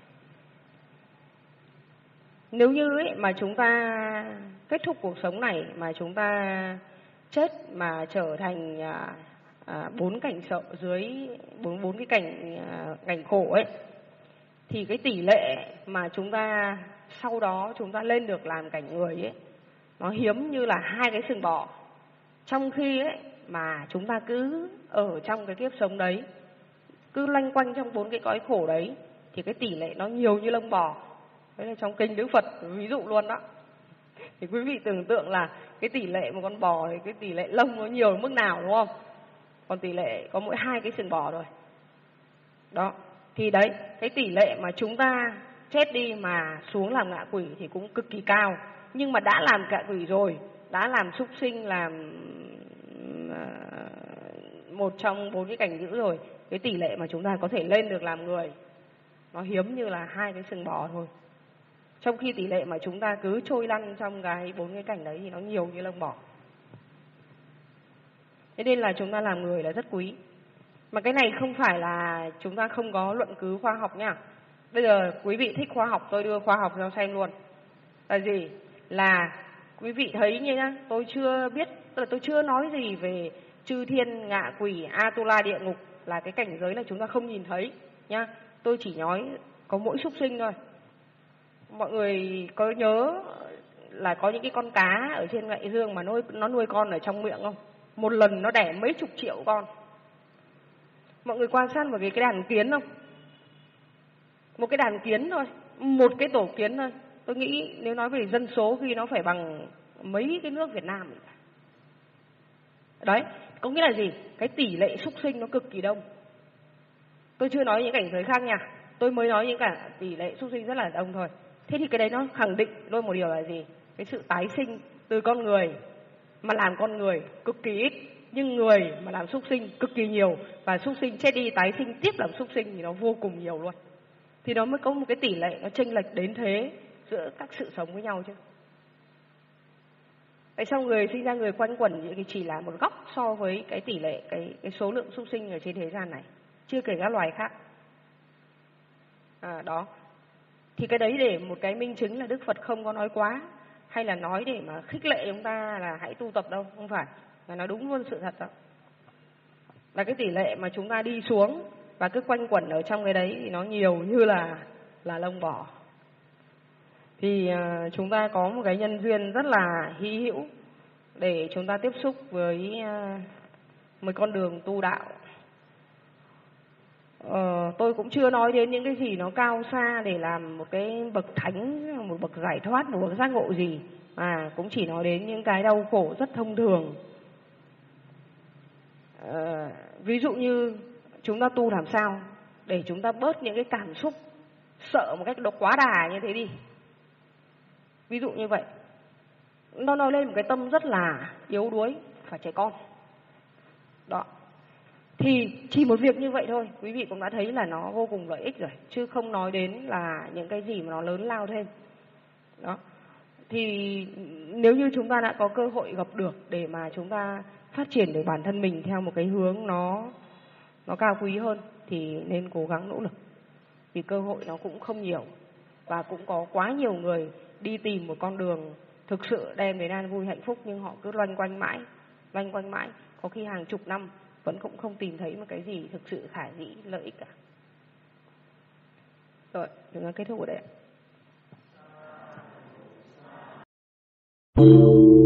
Nếu như ấy, mà chúng ta kết thúc cuộc sống này mà chúng ta chết mà trở thành à, à, bốn cảnh sợ dưới bốn bốn cái cảnh à, cảnh khổ ấy, thì cái tỷ lệ mà chúng ta sau đó chúng ta lên được làm cảnh người ấy nó hiếm như là hai cái sừng bò. Trong khi ấy mà chúng ta cứ ở trong cái kiếp sống đấy, cứ loanh quanh trong bốn cái cõi khổ đấy, thì cái tỷ lệ nó nhiều như lông bò. Đấy là trong kinh Đức Phật ví dụ luôn đó. Thì quý vị tưởng tượng là cái tỷ lệ một con bò thì cái tỷ lệ lông nó nhiều đến mức nào, đúng không? Còn tỷ lệ có mỗi hai cái sừng bò rồi. Đó. Thì đấy, cái tỷ lệ mà chúng ta chết đi mà xuống làm ngạ quỷ thì cũng cực kỳ cao. Nhưng mà đã làm ngạ quỷ rồi, đã làm súc sinh, làm một trong bốn cái cảnh dữ rồi, cái tỷ lệ mà chúng ta có thể lên được làm người nó hiếm như là hai cái sừng bò thôi. Trong khi tỷ lệ mà chúng ta cứ trôi lăn trong cái bốn cái cảnh đấy thì nó nhiều như lông bò. Thế nên là chúng ta làm người là rất quý. Mà cái này không phải là chúng ta không có luận cứ khoa học nha. Bây giờ quý vị thích khoa học, tôi đưa khoa học cho xem luôn. Là gì? Là quý vị thấy như nhá, tôi chưa biết, tức là tôi chưa nói gì về chư thiên, ngạ quỷ, Atula, địa ngục, là cái cảnh giới là chúng ta không nhìn thấy nhá. Tôi chỉ nói có mỗi súc sinh thôi. Mọi người có nhớ là có những cái con cá ở trên đại dương mà nuôi, nó nuôi con ở trong miệng không? Một lần nó đẻ mấy chục triệu con. Mọi người quan sát một cái, cái đàn kiến không? Một cái đàn kiến thôi, một cái tổ kiến thôi. Tôi nghĩ nếu nói về dân số khi nó phải bằng mấy cái nước Việt Nam. Đấy, có nghĩa là gì? Cái tỷ lệ súc sinh nó cực kỳ đông. Tôi chưa nói những cảnh giới khác nha. Tôi mới nói những cả tỷ lệ súc sinh rất là đông thôi. Thế thì cái đấy nó khẳng định luôn một điều là gì? Cái sự tái sinh từ con người mà làm con người cực kỳ ít, nhưng người mà làm súc sinh cực kỳ nhiều, và súc sinh chết đi tái sinh tiếp làm súc sinh thì nó vô cùng nhiều luôn. Thì nó mới có một cái tỷ lệ nó chênh lệch đến thế giữa các sự sống với nhau chứ. Tại sao người sinh ra người quanh quẩn thì chỉ là một góc so với cái tỷ lệ, cái, cái số lượng súc sinh ở trên thế gian này, chưa kể các loài khác. À, đó. Thì cái đấy để một cái minh chứng là Đức Phật không có nói quá, hay là nói để mà khích lệ chúng ta là hãy tu tập đâu, không phải. Mà nó đúng luôn sự thật đó. Là cái tỷ lệ mà chúng ta đi xuống và cứ quanh quẩn ở trong cái đấy thì nó nhiều như là là lông bò. Thì uh, chúng ta có một cái nhân duyên rất là hy hữu để chúng ta tiếp xúc với uh, một con đường tu đạo. Ờ, tôi cũng chưa nói đến những cái gì nó cao xa để làm một cái bậc thánh, một bậc giải thoát, một bậc giác ngộ gì, mà cũng chỉ nói đến những cái đau khổ rất thông thường. Ờ, ví dụ như chúng ta tu làm sao để chúng ta bớt những cái cảm xúc sợ một cách nó quá đà như thế đi. Ví dụ như vậy, nó nói lên một cái tâm rất là yếu đuối và trẻ con. Đó. Thì chỉ một việc như vậy thôi, quý vị cũng đã thấy là nó vô cùng lợi ích rồi, chứ không nói đến là những cái gì mà nó lớn lao thêm. Đó. Thì nếu như chúng ta đã có cơ hội gặp được để mà chúng ta phát triển được bản thân mình theo một cái hướng nó nó cao quý hơn thì nên cố gắng nỗ lực. Vì cơ hội nó cũng không nhiều và cũng có quá nhiều người đi tìm một con đường thực sự đem đến an vui hạnh phúc, nhưng họ cứ loanh quanh mãi, loanh quanh mãi, có khi hàng chục năm vẫn cũng không tìm thấy một cái gì thực sự khả dĩ lợi ích cả. Rồi, chúng ta kết thúc ở đây ạ.